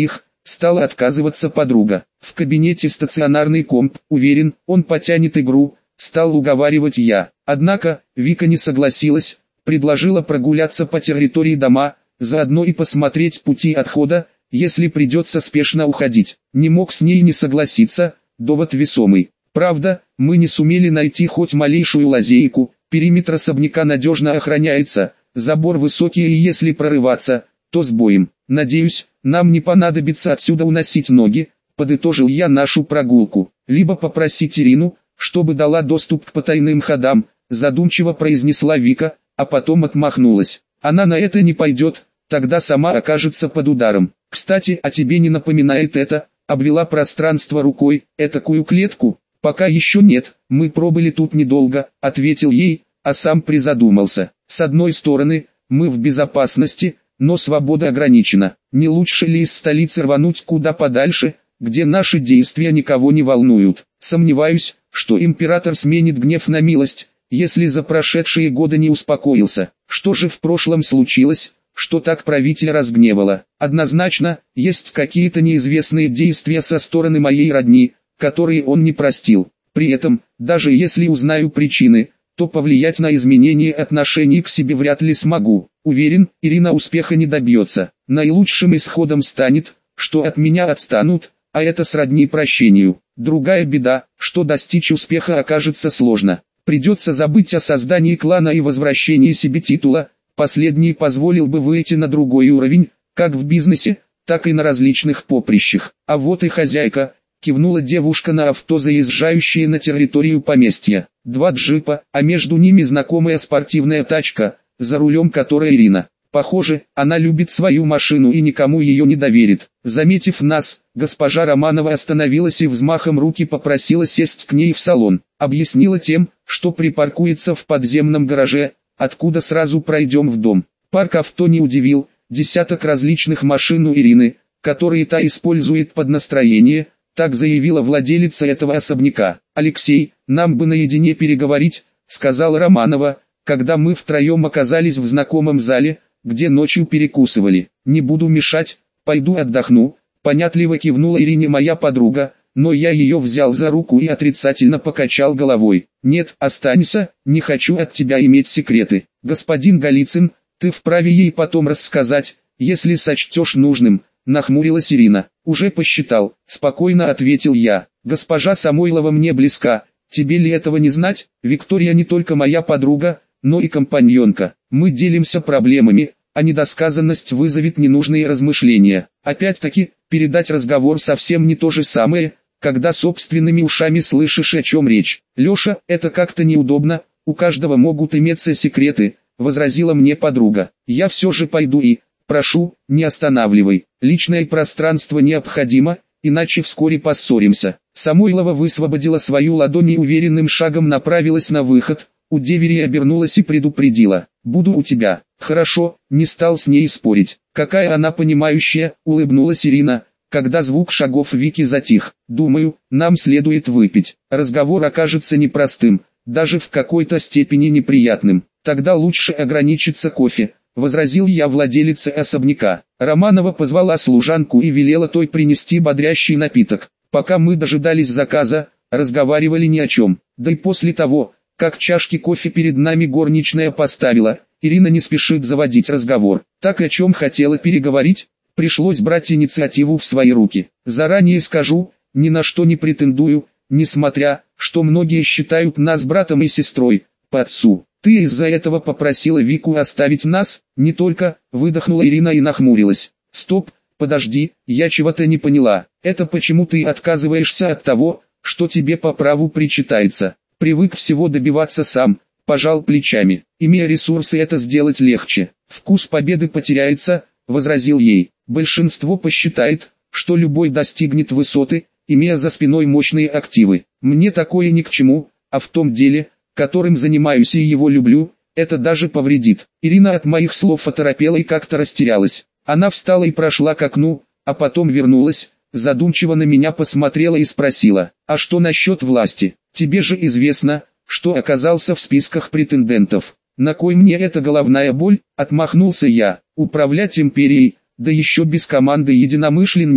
стала отказываться подруга. В кабинете стационарный комп, уверен, он потянет игру, стал уговаривать я. Однако, Вика не согласилась, предложила прогуляться по территории дома, заодно и посмотреть пути отхода, если придется спешно уходить. Не мог с ней не согласиться, довод весомый. Правда, мы не сумели найти хоть малейшую лазейку, периметр особняка надежно охраняется, забор высокий и если прорываться, то с боем. Надеюсь, нам не понадобится отсюда уносить ноги, подытожил я нашу прогулку. Либо попросить Ирину, чтобы дала доступ к потайным ходам, задумчиво произнесла Вика, а потом отмахнулась. Она на это не пойдет, тогда сама окажется под ударом. Кстати, а тебе не напоминает это? Обвела пространство рукой, этакую клетку? Пока еще нет, мы пробыли тут недолго, ответил ей, а сам призадумался. С одной стороны, мы в безопасности, но свобода ограничена. Не лучше ли из столицы рвануть куда подальше, где наши действия никого не волнуют? Сомневаюсь, что император сменит гнев на милость, если за прошедшие годы не успокоился. Что же в прошлом случилось, что так правителя разгневало? Однозначно, есть какие-то неизвестные действия со стороны моей родни, которые он не простил. При этом, даже если узнаю причины, то повлиять на изменение отношений к себе вряд ли смогу. Уверен, Ирина успеха не добьется. Наилучшим исходом станет, что от меня отстанут, а это сродни прощению. Другая беда, что достичь успеха окажется сложно. Придется забыть о создании клана и возвращении себе титула. Последний позволил бы выйти на другой уровень, как в бизнесе, так и на различных поприщах. А вот и хозяйка, кивнула девушка на авто, заезжающее на территорию поместья. Два джипа, а между ними знакомая спортивная тачка, за рулем которой Ирина. Похоже, она любит свою машину и никому ее не доверит. Заметив нас, госпожа Романова остановилась и взмахом руки попросила сесть к ней в салон. Объяснила тем, что припаркуется в подземном гараже, откуда сразу пройдем в дом. Парк авто не удивил, десяток различных машин у Ирины, которые та использует под настроение, так заявила владелица этого особняка. «Алексей, нам бы наедине переговорить», — сказала Романова, когда мы втроем оказались в знакомом зале, где ночью перекусывали. «Не буду мешать, пойду отдохну», — понятливо кивнула Ирине моя подруга, но я ее взял за руку и отрицательно покачал головой. «Нет, останься, не хочу от тебя иметь секреты. Господин Голицын, ты вправе ей потом рассказать, если сочтешь нужным», — нахмурилась Ирина. «Уже посчитал», — спокойно ответил я. «Госпожа Самойлова мне близка, тебе ли этого не знать? Виктория не только моя подруга, но и компаньонка. Мы делимся проблемами, а недосказанность вызовет ненужные размышления. Опять-таки, передать разговор совсем не то же самое, когда собственными ушами слышишь, о чем речь. Леша, это как-то неудобно, у каждого могут иметься секреты», — возразила мне подруга. «Я все же пойду и, прошу, не останавливай. Личное пространство необходимо, иначе вскоре поссоримся». Самойлова высвободила свою ладонь и уверенным шагом направилась на выход. У девери обернулась и предупредила: «Буду у тебя». «Хорошо», не стал с ней спорить. «Какая она понимающая», улыбнулась Ирина, когда звук шагов Вики затих. «Думаю, нам следует выпить. Разговор окажется непростым, даже в какой-то степени неприятным. Тогда лучше ограничиться кофе», возразил я владелице особняка. Романова позвала служанку и велела той принести бодрящий напиток. Пока мы дожидались заказа, разговаривали ни о чем. Да и после того, как чашки кофе перед нами горничная поставила, Ирина не спешит заводить разговор. Так о чем хотела переговорить, пришлось брать инициативу в свои руки. Заранее скажу, ни на что не претендую, несмотря, что многие считают нас братом и сестрой, по отцу. «Ты из-за этого попросила Вику оставить нас?» «Не только», выдохнула Ирина и нахмурилась. «Стоп, подожди, я чего-то не поняла. Это почему ты отказываешься от того, что тебе по праву причитается?» «Привык всего добиваться сам», пожал плечами. «Имея ресурсы, это сделать легче. Вкус победы потеряется», возразил ей. «Большинство посчитает, что любой достигнет высоты, имея за спиной мощные активы. Мне такое ни к чему, а в том деле, которым занимаюсь и его люблю, это даже повредит». Ирина от моих слов оторопела и как-то растерялась. Она встала и прошла к окну, а потом вернулась, задумчиво на меня посмотрела и спросила: «А что насчет власти? Тебе же известно, что оказался в списках претендентов». «На кой мне эта головная боль?» — отмахнулся я. «Управлять империей, да еще без команды единомышленников,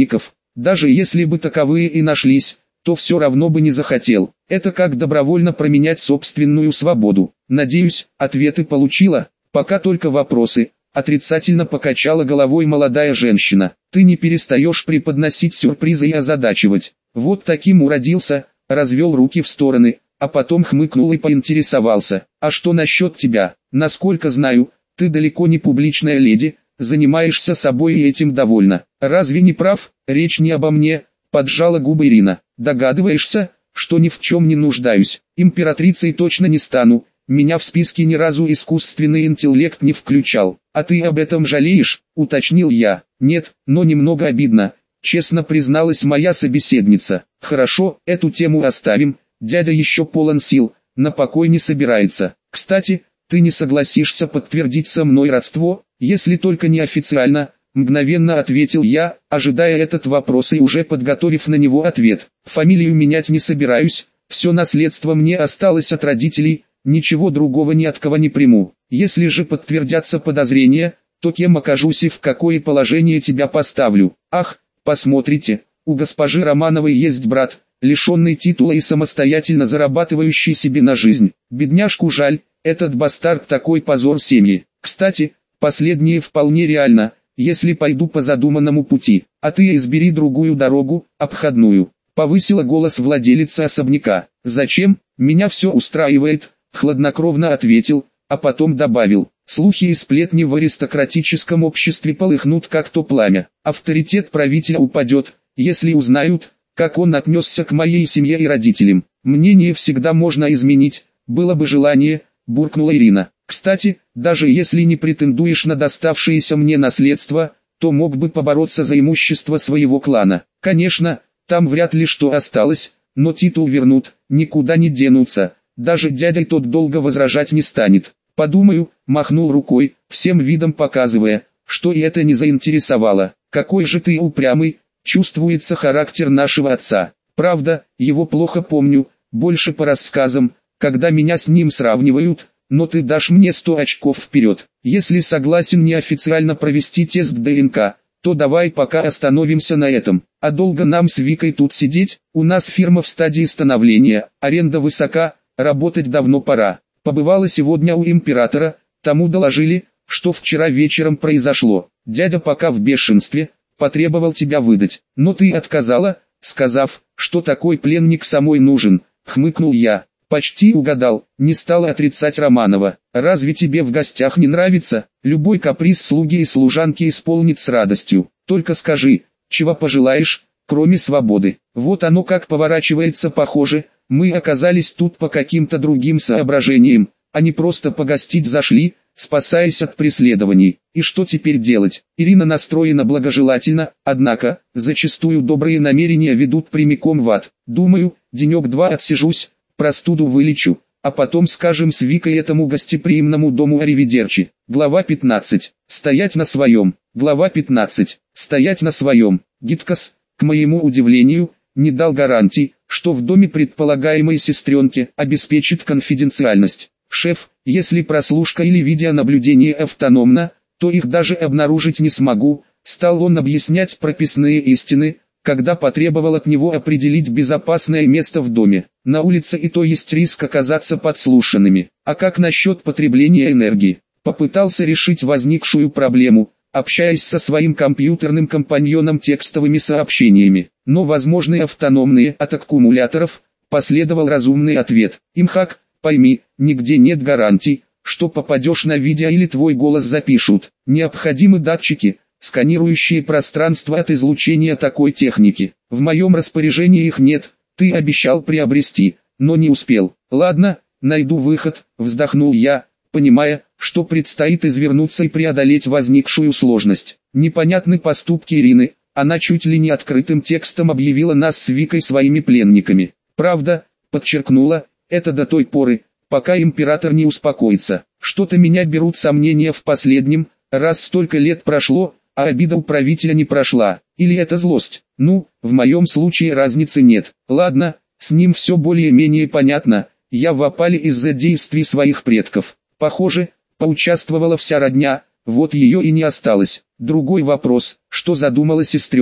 Даже если бы таковые и нашлись, то все равно бы не захотел. Это как добровольно променять собственную свободу. Надеюсь, ответы получила. Пока только вопросы. Отрицательно покачала головой молодая женщина. Ты не перестаешь преподносить сюрпризы и озадачивать. Вот таким уродился, развел руки в стороны, а потом хмыкнул и поинтересовался. А что насчет тебя? Насколько знаю, ты далеко не публичная леди, занимаешься собой и этим довольна. Разве не прав? Речь не обо мне, поджала губы Ирина. Догадываешься, что ни в чем не нуждаюсь. Императрицей точно не стану. Меня в списке ни разу искусственный интеллект не включал. А ты об этом жалеешь? Уточнил я. Нет, но немного обидно. Честно призналась моя собеседница. Хорошо, эту тему оставим. Дядя еще полон сил, на покой не собирается. Кстати, ты не согласишься подтвердить со мной родство, если только не официально, мгновенно ответил я, ожидая этот вопрос и уже подготовив на него ответ. Фамилию менять не собираюсь, все наследство мне осталось от родителей, ничего другого ни от кого не приму. Если же подтвердятся подозрения, то кем окажусь и в какое положение тебя поставлю? Ах, посмотрите, у госпожи Романовой есть брат, лишенный титула и самостоятельно зарабатывающий себе на жизнь. Бедняжку жаль, этот бастард такой позор семьи. Кстати, последнее вполне реально, если пойду по задуманному пути. А ты избери другую дорогу, обходную. Повысила голос владелица особняка. Зачем? Меня все устраивает, хладнокровно ответил, а потом добавил. Слухи и сплетни в аристократическом обществе полыхнут как то пламя. Авторитет правителя упадет, если узнают, как он отнесся к моей семье и родителям. Мнение всегда можно изменить, было бы желание, буркнула Ирина. Кстати, даже если не претендуешь на доставшееся мне наследство, то мог бы побороться за имущество своего клана. Конечно, там вряд ли что осталось, но титул вернут, никуда не денутся. Даже дядя тот долго возражать не станет. Подумаю, махнул рукой, всем видом показывая, что и это не заинтересовало. Какой же ты упрямый, чувствуется характер нашего отца. Правда, его плохо помню, больше по рассказам, когда меня с ним сравнивают, но ты дашь мне сто очков вперед. Если согласен неофициально провести тест ДНК, то давай пока остановимся на этом. А долго нам с Викой тут сидеть? У нас фирма в стадии становления, аренда высока, работать давно пора. Побывала сегодня у императора, тому доложили, что вчера вечером произошло. Дядя пока в бешенстве, потребовал тебя выдать. Но ты отказала, сказав, что такой пленник самой нужен, хмыкнул я. Почти угадал, не стала отрицать Романова. Разве тебе в гостях не нравится? Любой каприз слуги и служанки исполнит с радостью. Только скажи, чего пожелаешь, кроме свободы. Вот оно как поворачивается, похоже. Мы оказались тут по каким-то другим соображениям, а не просто погостить зашли, спасаясь от преследований. И что теперь делать? Ирина настроена благожелательно, однако, зачастую добрые намерения ведут прямиком в ад. Думаю, денек-два отсижусь, простуду вылечу, а потом скажем с Викой этому гостеприимному дому аривидерчи. Глава пятнадцать. Стоять на своем. Глава пятнадцать. Стоять на своем. Гиткас, к моему удивлению, не дал гарантий, что в доме предполагаемой сестренки обеспечит конфиденциальность. Шеф, если прослушка или видеонаблюдение автономно, то их даже обнаружить не смогу, стал он объяснять прописные истины, когда потребовал от него определить безопасное место в доме. На улице и то есть риск оказаться подслушанными. А как насчет потребления энергии? Попытался решить возникшую проблему, общаясь со своим компьютерным компаньоном текстовыми сообщениями. Но возможны автономные от аккумуляторов, последовал разумный ответ. Имхак, пойми, нигде нет гарантий, что попадешь на видео или твой голос запишут. Необходимы датчики, сканирующие пространство от излучения такой техники. В моем распоряжении их нет, ты обещал приобрести, но не успел. Ладно, найду выход, вздохнул я, понимая, что предстоит извернуться и преодолеть возникшую сложность. Непонятны поступки Ирины, она чуть ли не открытым текстом объявила нас с Викой своими пленниками. Правда, подчеркнула, это до той поры, пока император не успокоится. Что-то меня берут сомнения в последнем, раз столько лет прошло, а обида у правителя не прошла. Или это злость? Ну, в моем случае разницы нет. Ладно, с ним все более-менее понятно, я в опале из-за действий своих предков. Похоже, поучаствовала вся родня, вот ее и не осталось. Другой вопрос, что задумала сестренка.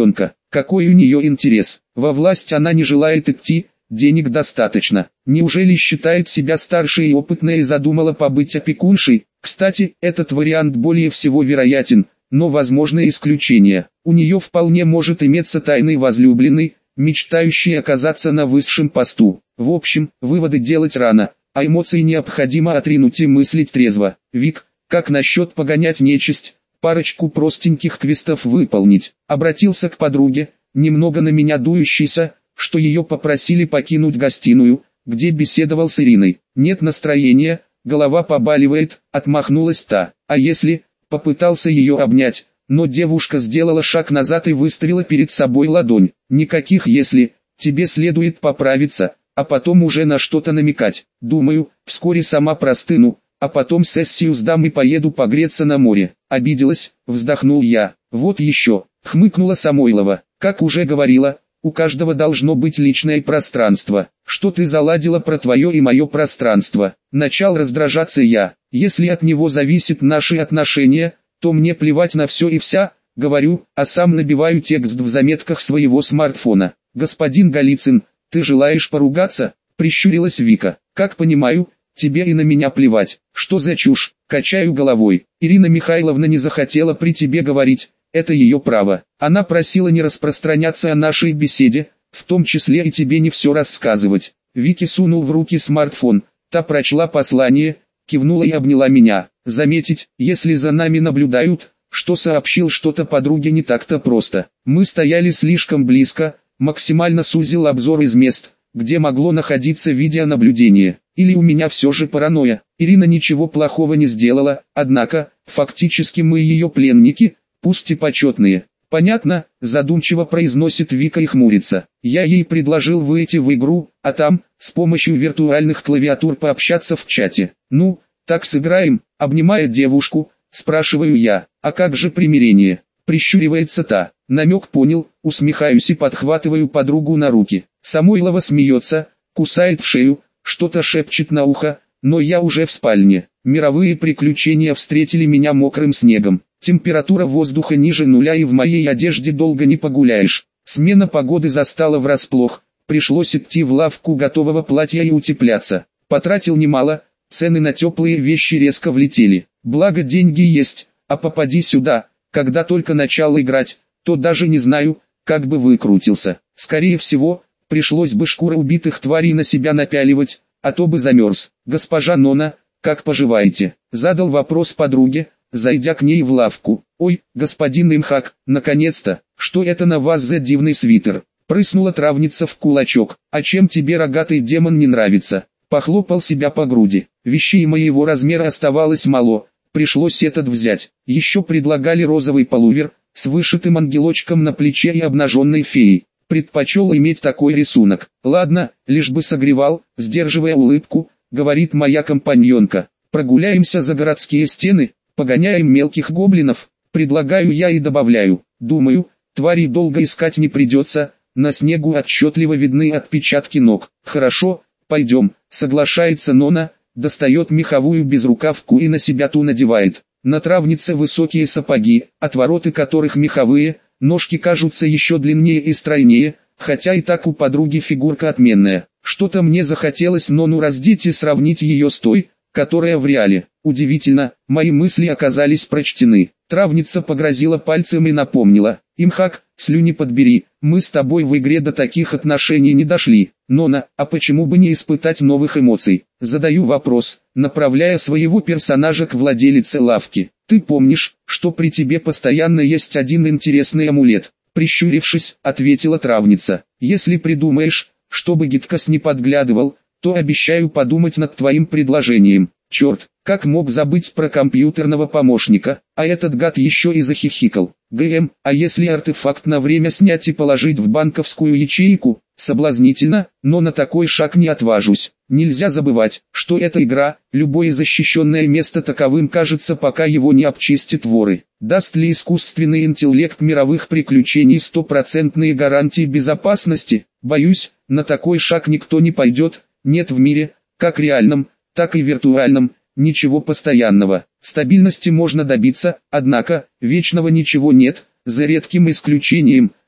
Какой у нее интерес? Во власть она не желает идти, денег достаточно. Неужели считает себя старше и опытной и задумала побыть опекуншей? Кстати, этот вариант более всего вероятен, но возможны исключения. У нее вполне может иметься тайный возлюбленный, мечтающий оказаться на высшем посту. В общем, выводы делать рано, а эмоции необходимо отринуть и мыслить трезво. Вик, как насчет погонять нечисть, парочку простеньких квестов выполнить? Обратился к подруге, немного на меня дующейся, что ее попросили покинуть гостиную, где беседовал с Ириной. Нет настроения, голова побаливает, отмахнулась та. А если... Попытался ее обнять, но девушка сделала шаг назад и выставила перед собой ладонь. Никаких «если», тебе следует поправиться, а потом уже на что-то намекать. Думаю, вскоре сама простыну, а потом сессию сдам и поеду погреться на море. Обиделась, вздохнул я. Вот еще, хмыкнула Самойлова. Как уже говорила, у каждого должно быть личное пространство. Что ты заладила про твое и мое пространство? Начал раздражаться я. Если от него зависят наши отношения, то мне плевать на все и вся, говорю, а сам набиваю текст в заметках своего смартфона. Господин Голицын, ты желаешь поругаться? Прищурилась Вика. Как понимаю, тебе и на меня плевать. Что за чушь? Качаю головой. Ирина Михайловна не захотела при тебе говорить, это ее право. Она просила не распространяться о нашей беседе, в том числе и тебе не все рассказывать. Вики сунул в руки смартфон, та прочла послание, кивнула и обняла меня. Заметить, если за нами наблюдают, что сообщил что-то подруге не так-то просто. Мы стояли слишком близко, максимально сузил обзор из мест, где могло находиться видеонаблюдение. Или у меня все же паранойя. Ирина ничего плохого не сделала, однако, фактически мы ее пленники, пусть и почетные. Понятно, задумчиво произносит Вика и хмурится. Я ей предложил выйти в игру, а там, с помощью виртуальных клавиатур пообщаться в чате. Ну, так сыграем, обнимая девушку, спрашиваю я. А как же примирение? Прищуривается та. Намек понял, усмехаюсь и подхватываю подругу на руки. Самойлова смеется, кусает в шею, что-то шепчет на ухо, но я уже в спальне. Мировые приключения встретили меня мокрым снегом. Температура воздуха ниже нуля и в моей одежде долго не погуляешь. Смена погоды застала врасплох, пришлось идти в лавку готового платья и утепляться. Потратил немало, цены на теплые вещи резко влетели. Благо деньги есть, а попади сюда, когда только начал играть, то даже не знаю, как бы выкрутился. Скорее всего, пришлось бы шкуры убитых тварей на себя напяливать, а то бы замерз. Госпожа Нона, как поживаете? Задал вопрос подруге, зайдя к ней в лавку. Ой, господин Имхак, наконец-то, что это на вас за дивный свитер? Прыснула травница в кулачок. А чем тебе рогатый демон не нравится? Похлопал себя по груди. Вещей моего размера оставалось мало, пришлось этот взять. Еще предлагали розовый полувер, с вышитым ангелочком на плече и обнаженной феей. Предпочел иметь такой рисунок. Ладно, лишь бы согревал, сдерживая улыбку, говорит моя компаньонка. Прогуляемся за городские стены, погоняем мелких гоблинов, предлагаю я и добавляю. Думаю, тварей долго искать не придется, на снегу отчетливо видны отпечатки ног. Хорошо, пойдем, соглашается Нона, достает меховую безрукавку и на себя ту надевает. На травнице высокие сапоги, отвороты которых меховые, ножки кажутся еще длиннее и стройнее, хотя и так у подруги фигурка отменная. Что-то мне захотелось Нону раздеть и сравнить ее с той, которая в реале. Удивительно, мои мысли оказались прочтены. Травница погрозила пальцем и напомнила. Имхак, слюни подбери, мы с тобой в игре до таких отношений не дошли. Нона, а почему бы не испытать новых эмоций? Задаю вопрос, направляя своего персонажа к владелице лавки. Ты помнишь, что при тебе постоянно есть один интересный амулет? Прищурившись, ответила травница. Если придумаешь, чтобы Гиткас не подглядывал, то обещаю подумать над твоим предложением. Черт, как мог забыть про компьютерного помощника, а этот гад еще и захихикал. ГМ, а если артефакт на время снять и положить в банковскую ячейку? Соблазнительно, но на такой шаг не отважусь. Нельзя забывать, что эта игра, любое защищенное место таковым кажется, пока его не обчистят воры. Даст ли искусственный интеллект мировых приключений стопроцентные гарантии безопасности? Боюсь, на такой шаг никто не пойдет. Нет в мире, как реальном, так и виртуальном, ничего постоянного. Стабильности можно добиться, однако, вечного ничего нет, за редким исключением,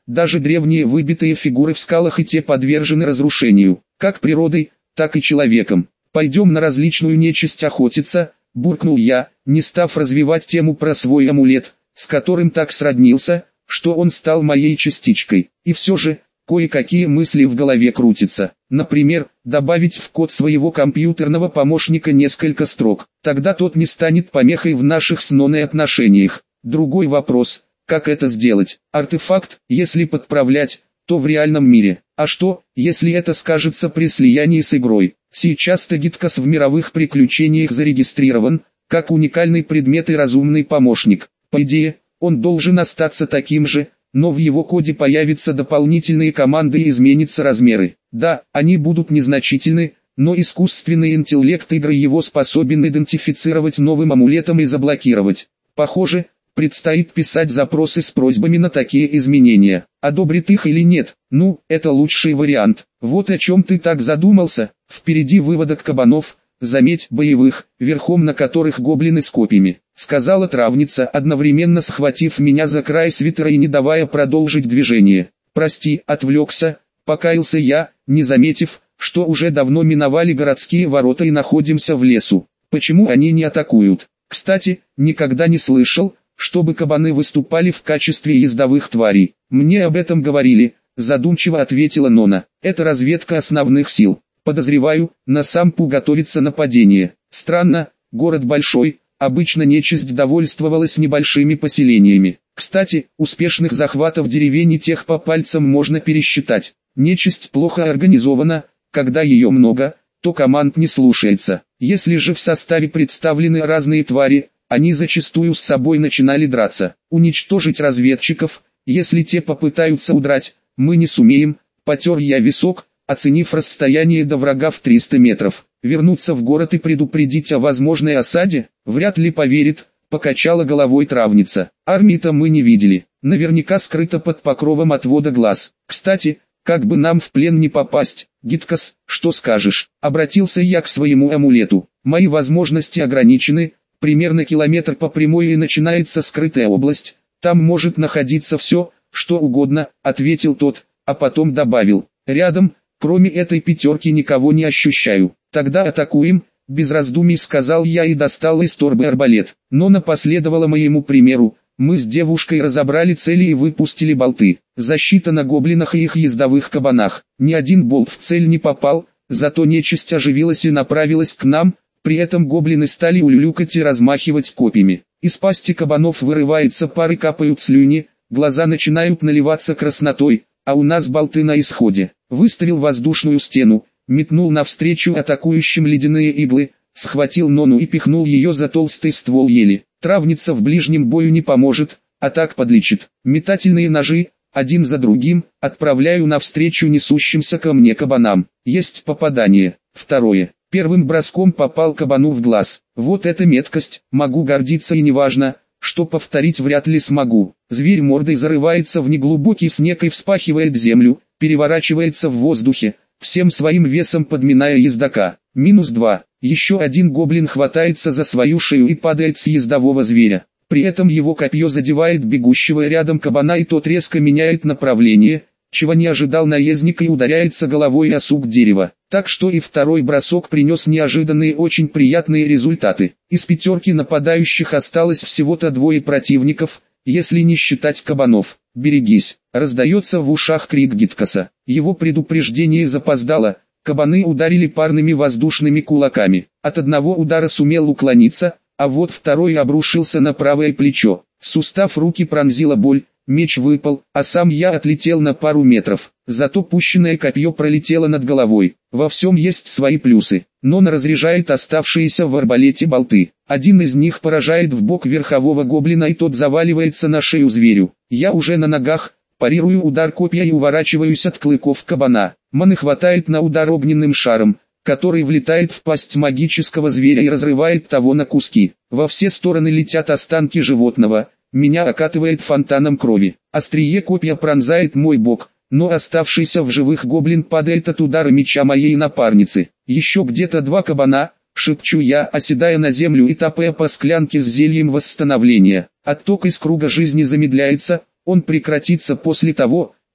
Даже древние выбитые фигуры в скалах и те подвержены разрушению, как природой, так и человеком. «Пойдем на различную нечисть охотиться», – буркнул я, не став развивать тему про свой амулет, с которым так сроднился, что он стал моей частичкой. И все же, кое-какие мысли в голове крутятся. Например, добавить в код своего компьютерного помощника несколько строк. Тогда тот не станет помехой в наших с Ноной отношениях. Другой вопрос, как это сделать? Артефакт, если подправлять, то в реальном мире. А что, если это скажется при слиянии с игрой? Сейчас-то Гиткас в мировых приключениях зарегистрирован, как уникальный предмет и разумный помощник. По идее, он должен остаться таким же, но в его коде появятся дополнительные команды и изменятся размеры. Да, они будут незначительны, но искусственный интеллект игры его способен идентифицировать новым амулетом и заблокировать. Похоже, предстоит писать запросы с просьбами на такие изменения. Одобрит их или нет? Ну, это лучший вариант. Вот о чем ты так задумался. Впереди выводок кабанов, заметь, боевых, верхом на которых гоблины с копьями, сказала травница, одновременно схватив меня за край свитера и не давая продолжить движение. Прости, отвлекся, покаялся я, не заметив, что уже давно миновали городские ворота и находимся в лесу. Почему они не атакуют? Кстати, никогда не слышал, чтобы кабаны выступали в качестве ездовых тварей. Мне об этом говорили, задумчиво ответила Нона. Это разведка основных сил. Подозреваю, на сампу готовится нападение. Странно, город большой, обычно нечисть довольствовалась небольшими поселениями. Кстати, успешных захватов деревень и тех по пальцам можно пересчитать. Нечисть плохо организована, когда ее много, то команд не слушается. Если же в составе представлены разные твари, они зачастую с собой начинали драться. Уничтожить разведчиков, если те попытаются удрать, мы не сумеем, потер я висок, оценив расстояние до врага в триста метров. Вернуться в город и предупредить о возможной осаде, вряд ли поверит, покачала головой травница. Армии-то мы не видели, наверняка скрыто под покровом отвода глаз. Кстати, как бы нам в плен не попасть, Гиткас, что скажешь? Обратился я к своему амулету. Мои возможности ограничены, примерно километр по прямой и начинается скрытая область, там может находиться все, что угодно, ответил тот, а потом добавил, рядом, кроме этой пятерки никого не ощущаю. Тогда атакуем, без раздумий сказал я и достал из торбы арбалет. Нона последовала моему примеру, мы с девушкой разобрали цели и выпустили болты. Защита на гоблинах и их ездовых кабанах. Ни один болт в цель не попал, зато нечисть оживилась и направилась к нам, при этом гоблины стали улюлюкать и размахивать копьями. Из пасти кабанов вырывается пар и капают слюни, глаза начинают наливаться краснотой, а у нас болты на исходе. Выставил воздушную стену, метнул навстречу атакующим ледяные иглы, схватил Нону и пихнул ее за толстый ствол ели. Травница в ближнем бою не поможет, а так подлечит. Метательные ножи, один за другим, отправляю навстречу несущимся ко мне кабанам. Есть попадание. Второе. Первым броском попал кабану в глаз. Вот эта меткость, могу гордиться и неважно, что повторить вряд ли смогу. Зверь мордой зарывается в неглубокий снег и вспахивает землю, переворачивается в воздухе, всем своим весом подминая ездока. Минус два. Еще один гоблин хватается за свою шею и падает с ездового зверя. При этом его копье задевает бегущего рядом кабана и тот резко меняет направление, чего не ожидал наездник и ударяется головой о сук дерева. Так что и второй бросок принес неожиданные очень приятные результаты. Из пятерки нападающих осталось всего-то двое противников, если не считать кабанов. «Берегись!» — раздается в ушах крик Гиткаса. Его предупреждение запоздало, кабаны ударили парными воздушными кулаками. От одного удара сумел уклониться, а вот второй обрушился на правое плечо. Сустав руки пронзила боль, меч выпал, а сам я отлетел на пару метров. Зато пущенное копье пролетело над головой. Во всем есть свои плюсы. Нона разряжает оставшиеся в арбалете болты. Один из них поражает в бок верхового гоблина и тот заваливается на шею зверю. Я уже на ногах, парирую удар копья и уворачиваюсь от клыков кабана. Маны хватает на удар огненным шаром, который влетает в пасть магического зверя и разрывает того на куски. Во все стороны летят останки животного. Меня окатывает фонтаном крови. Острие копья пронзает мой бок, но оставшийся в живых гоблин падает от удара меча моей напарницы. Еще где-то два кабана, шепчу я, оседая на землю и топая по склянке с зельем восстановления. Отток из круга жизни замедляется, он прекратится после того,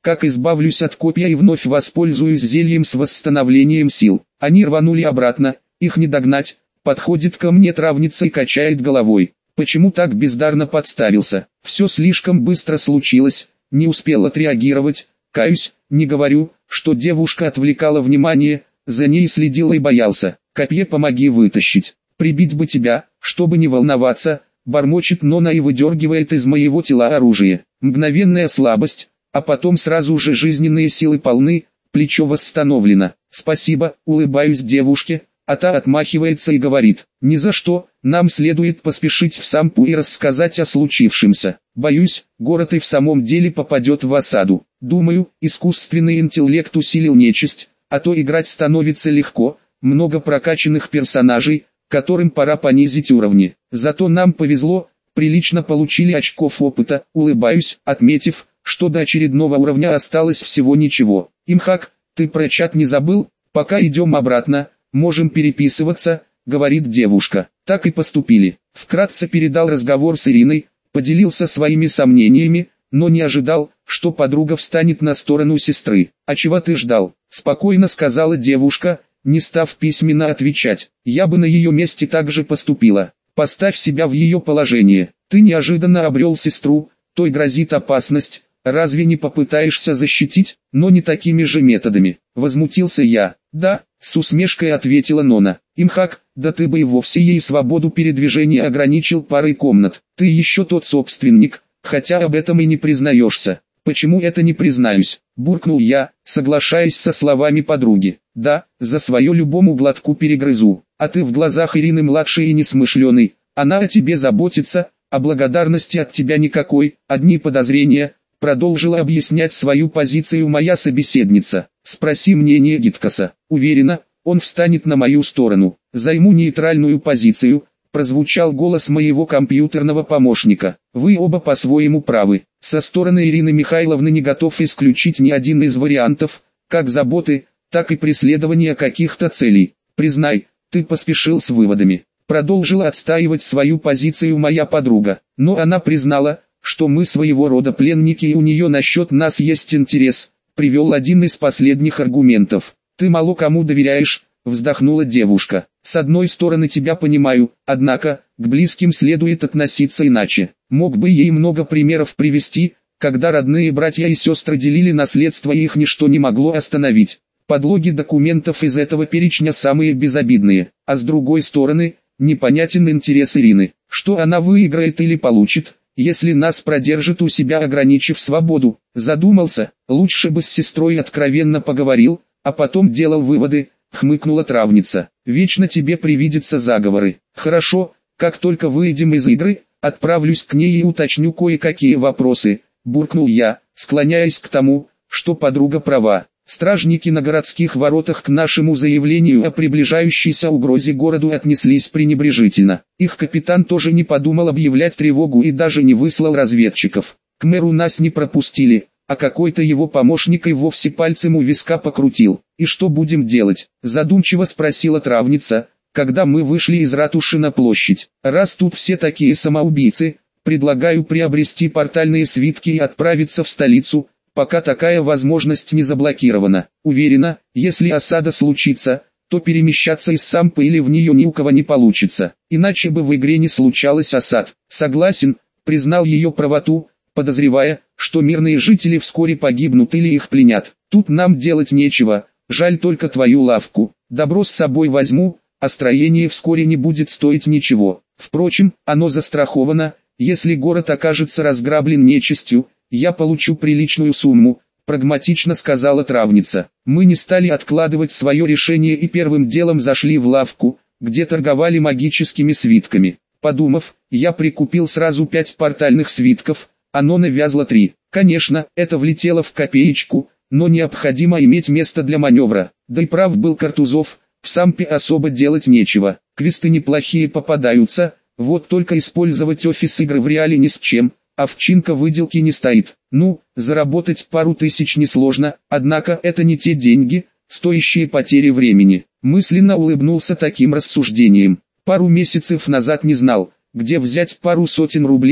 как избавлюсь от копья и вновь воспользуюсь зельем с восстановлением сил. Они рванули обратно, их не догнать. Подходит ко мне травница и качает головой. Почему так бездарно подставился? Все слишком быстро случилось, не успел отреагировать. Каюсь, не говорю, что девушка отвлекала внимание, за ней следил и боялся. Копье помоги вытащить. Прибить бы тебя, чтобы не волноваться, бормочет Нона и выдергивает из моего тела оружие. Мгновенная слабость, а потом сразу же жизненные силы полны, плечо восстановлено. Спасибо, улыбаюсь девушке, а та отмахивается и говорит: ни за что, нам следует поспешить в Сампу и рассказать о случившемся. Боюсь, город и в самом деле попадет в осаду. Думаю, искусственный интеллект усилил нечисть, а то играть становится легко, много прокачанных персонажей, которым пора понизить уровни. Зато нам повезло, прилично получили очков опыта, улыбаюсь, отметив, что до очередного уровня осталось всего ничего. Имхак, ты про чат не забыл? Пока идем обратно, можем переписываться, говорит девушка. Так и поступили. Вкратце передал разговор с Ириной, поделился своими сомнениями, но не ожидал, что подруга встанет на сторону сестры. А чего ты ждал? Спокойно сказала девушка, не став письменно отвечать. Я бы на ее месте так же поступила. Поставь себя в ее положение. Ты неожиданно обрел сестру, той грозит опасность. Разве не попытаешься защитить, но не такими же методами? Возмутился я. Да, с усмешкой ответила Нона. Имхак, да ты бы и вовсе ей свободу передвижения ограничил парой комнат. Ты еще тот собственник, хотя об этом и не признаешься. Почему это не признаюсь? Буркнул я, соглашаясь со словами подруги. Да, за свое любому глотку перегрызу. А ты в глазах Ирины младший и несмышленый. Она о тебе заботится, а благодарности от тебя никакой, одни подозрения. Продолжила объяснять свою позицию моя собеседница. Спроси мнение Гиткаса. Уверена, он встанет на мою сторону. Займу нейтральную позицию. Прозвучал голос моего компьютерного помощника. Вы оба по-своему правы. Со стороны Ирины Михайловны не готов исключить ни один из вариантов, как заботы, так и преследования каких-то целей. Признай, ты поспешил с выводами. Продолжила отстаивать свою позицию моя подруга. Но она признала, что мы своего рода пленники и у нее насчет нас есть интерес. Привел один из последних аргументов. Ты мало кому доверяешь, вздохнула девушка. С одной стороны тебя понимаю, однако, к близким следует относиться иначе. Мог бы ей много примеров привести, когда родные братья и сестры делили наследство и их ничто не могло остановить. Подлоги документов из этого перечня самые безобидные, а с другой стороны, непонятен интерес Ирины. Что она выиграет или получит, если нас продержит у себя, ограничив свободу? Задумался, лучше бы с сестрой откровенно поговорил, а потом делал выводы, хмыкнула травница. Вечно тебе привидятся заговоры. Хорошо, как только выйдем из игры, отправлюсь к ней и уточню кое-какие вопросы, буркнул я, склоняясь к тому, что подруга права. Стражники на городских воротах к нашему заявлению о приближающейся угрозе городу отнеслись пренебрежительно. Их капитан тоже не подумал объявлять тревогу и даже не выслал разведчиков. К мэру нас не пропустили, а какой-то его помощник и вовсе пальцем у виска покрутил. «И что будем делать?» – задумчиво спросила травница, когда мы вышли из ратуши на площадь. «Раз тут все такие самоубийцы, предлагаю приобрести портальные свитки и отправиться в столицу, пока такая возможность не заблокирована. Уверена, если осада случится, то перемещаться из Сампы или в нее ни у кого не получится, иначе бы в игре не случалось осад». Согласен, признал ее правоту, подозревая, что мирные жители вскоре погибнут или их пленят. Тут нам делать нечего, жаль только твою лавку. Добро с собой возьму, а строение вскоре не будет стоить ничего. Впрочем, оно застраховано, если город окажется разграблен нечистью, я получу приличную сумму, прагматично сказала травница. Мы не стали откладывать свое решение и первым делом зашли в лавку, где торговали магическими свитками. Подумав, я прикупил сразу пять портальных свитков, а Нона вязла три. Конечно, это влетело в копеечку, но необходимо иметь место для маневра. Да и прав был Картузов, в Сампе особо делать нечего. Квесты неплохие попадаются, вот только использовать офис игры в реале ни с чем. Овчинка выделки не стоит. Ну, заработать пару тысяч несложно, однако это не те деньги, стоящие потери времени. Мысленно улыбнулся таким рассуждением. Пару месяцев назад не знал, где взять пару сотен рублей,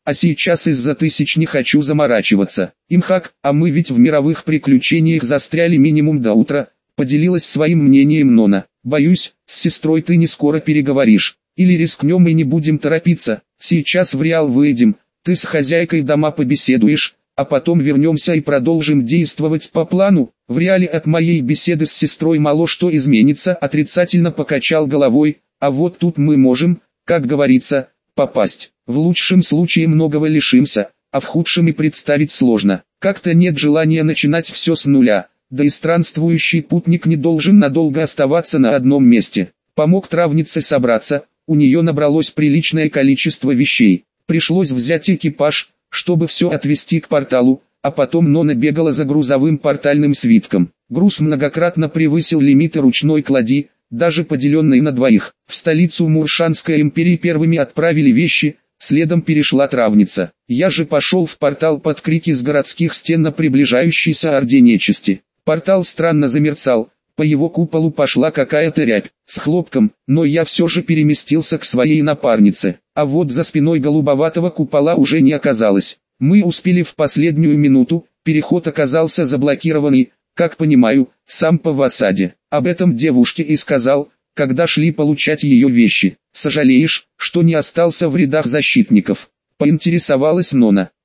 а сейчас из-за тысяч не хочу заморачиваться. Имхак, а мы ведь в мировых приключениях застряли минимум до утра, поделилась своим мнением Нона. Боюсь, с сестрой ты не скоро переговоришь. Или рискнем и не будем торопиться, сейчас в Реал выйдем, ты с хозяйкой дома побеседуешь, а потом вернемся и продолжим действовать по плану. В Реале от моей беседы с сестрой мало что изменится, отрицательно покачал головой, а вот тут мы можем, как говорится, попасть. В лучшем случае многого лишимся, а в худшем и представить сложно. Как-то нет желания начинать все с нуля, да и странствующий путник не должен надолго оставаться на одном месте. Помог травнице собраться. У нее набралось приличное количество вещей. Пришлось взять экипаж, чтобы все отвезти к порталу, а потом Нона бегала за грузовым портальным свитком. Груз многократно превысил лимиты ручной клади, даже поделенной на двоих. В столицу Муршанской империи первыми отправили вещи, следом перешла травница. Я же пошел в портал под крики с городских стен на приближающейся орде нечисти. Портал странно замерцал. По его куполу пошла какая-то рябь, с хлопком, но я все же переместился к своей напарнице, а вот за спиной голубоватого купола уже не оказалось. Мы успели в последнюю минуту, переход оказался заблокированный, как понимаю, сам по осаде. Об этом девушке и сказал, когда шли получать ее вещи. Сожалеешь, что не остался в рядах защитников? Поинтересовалась Нона.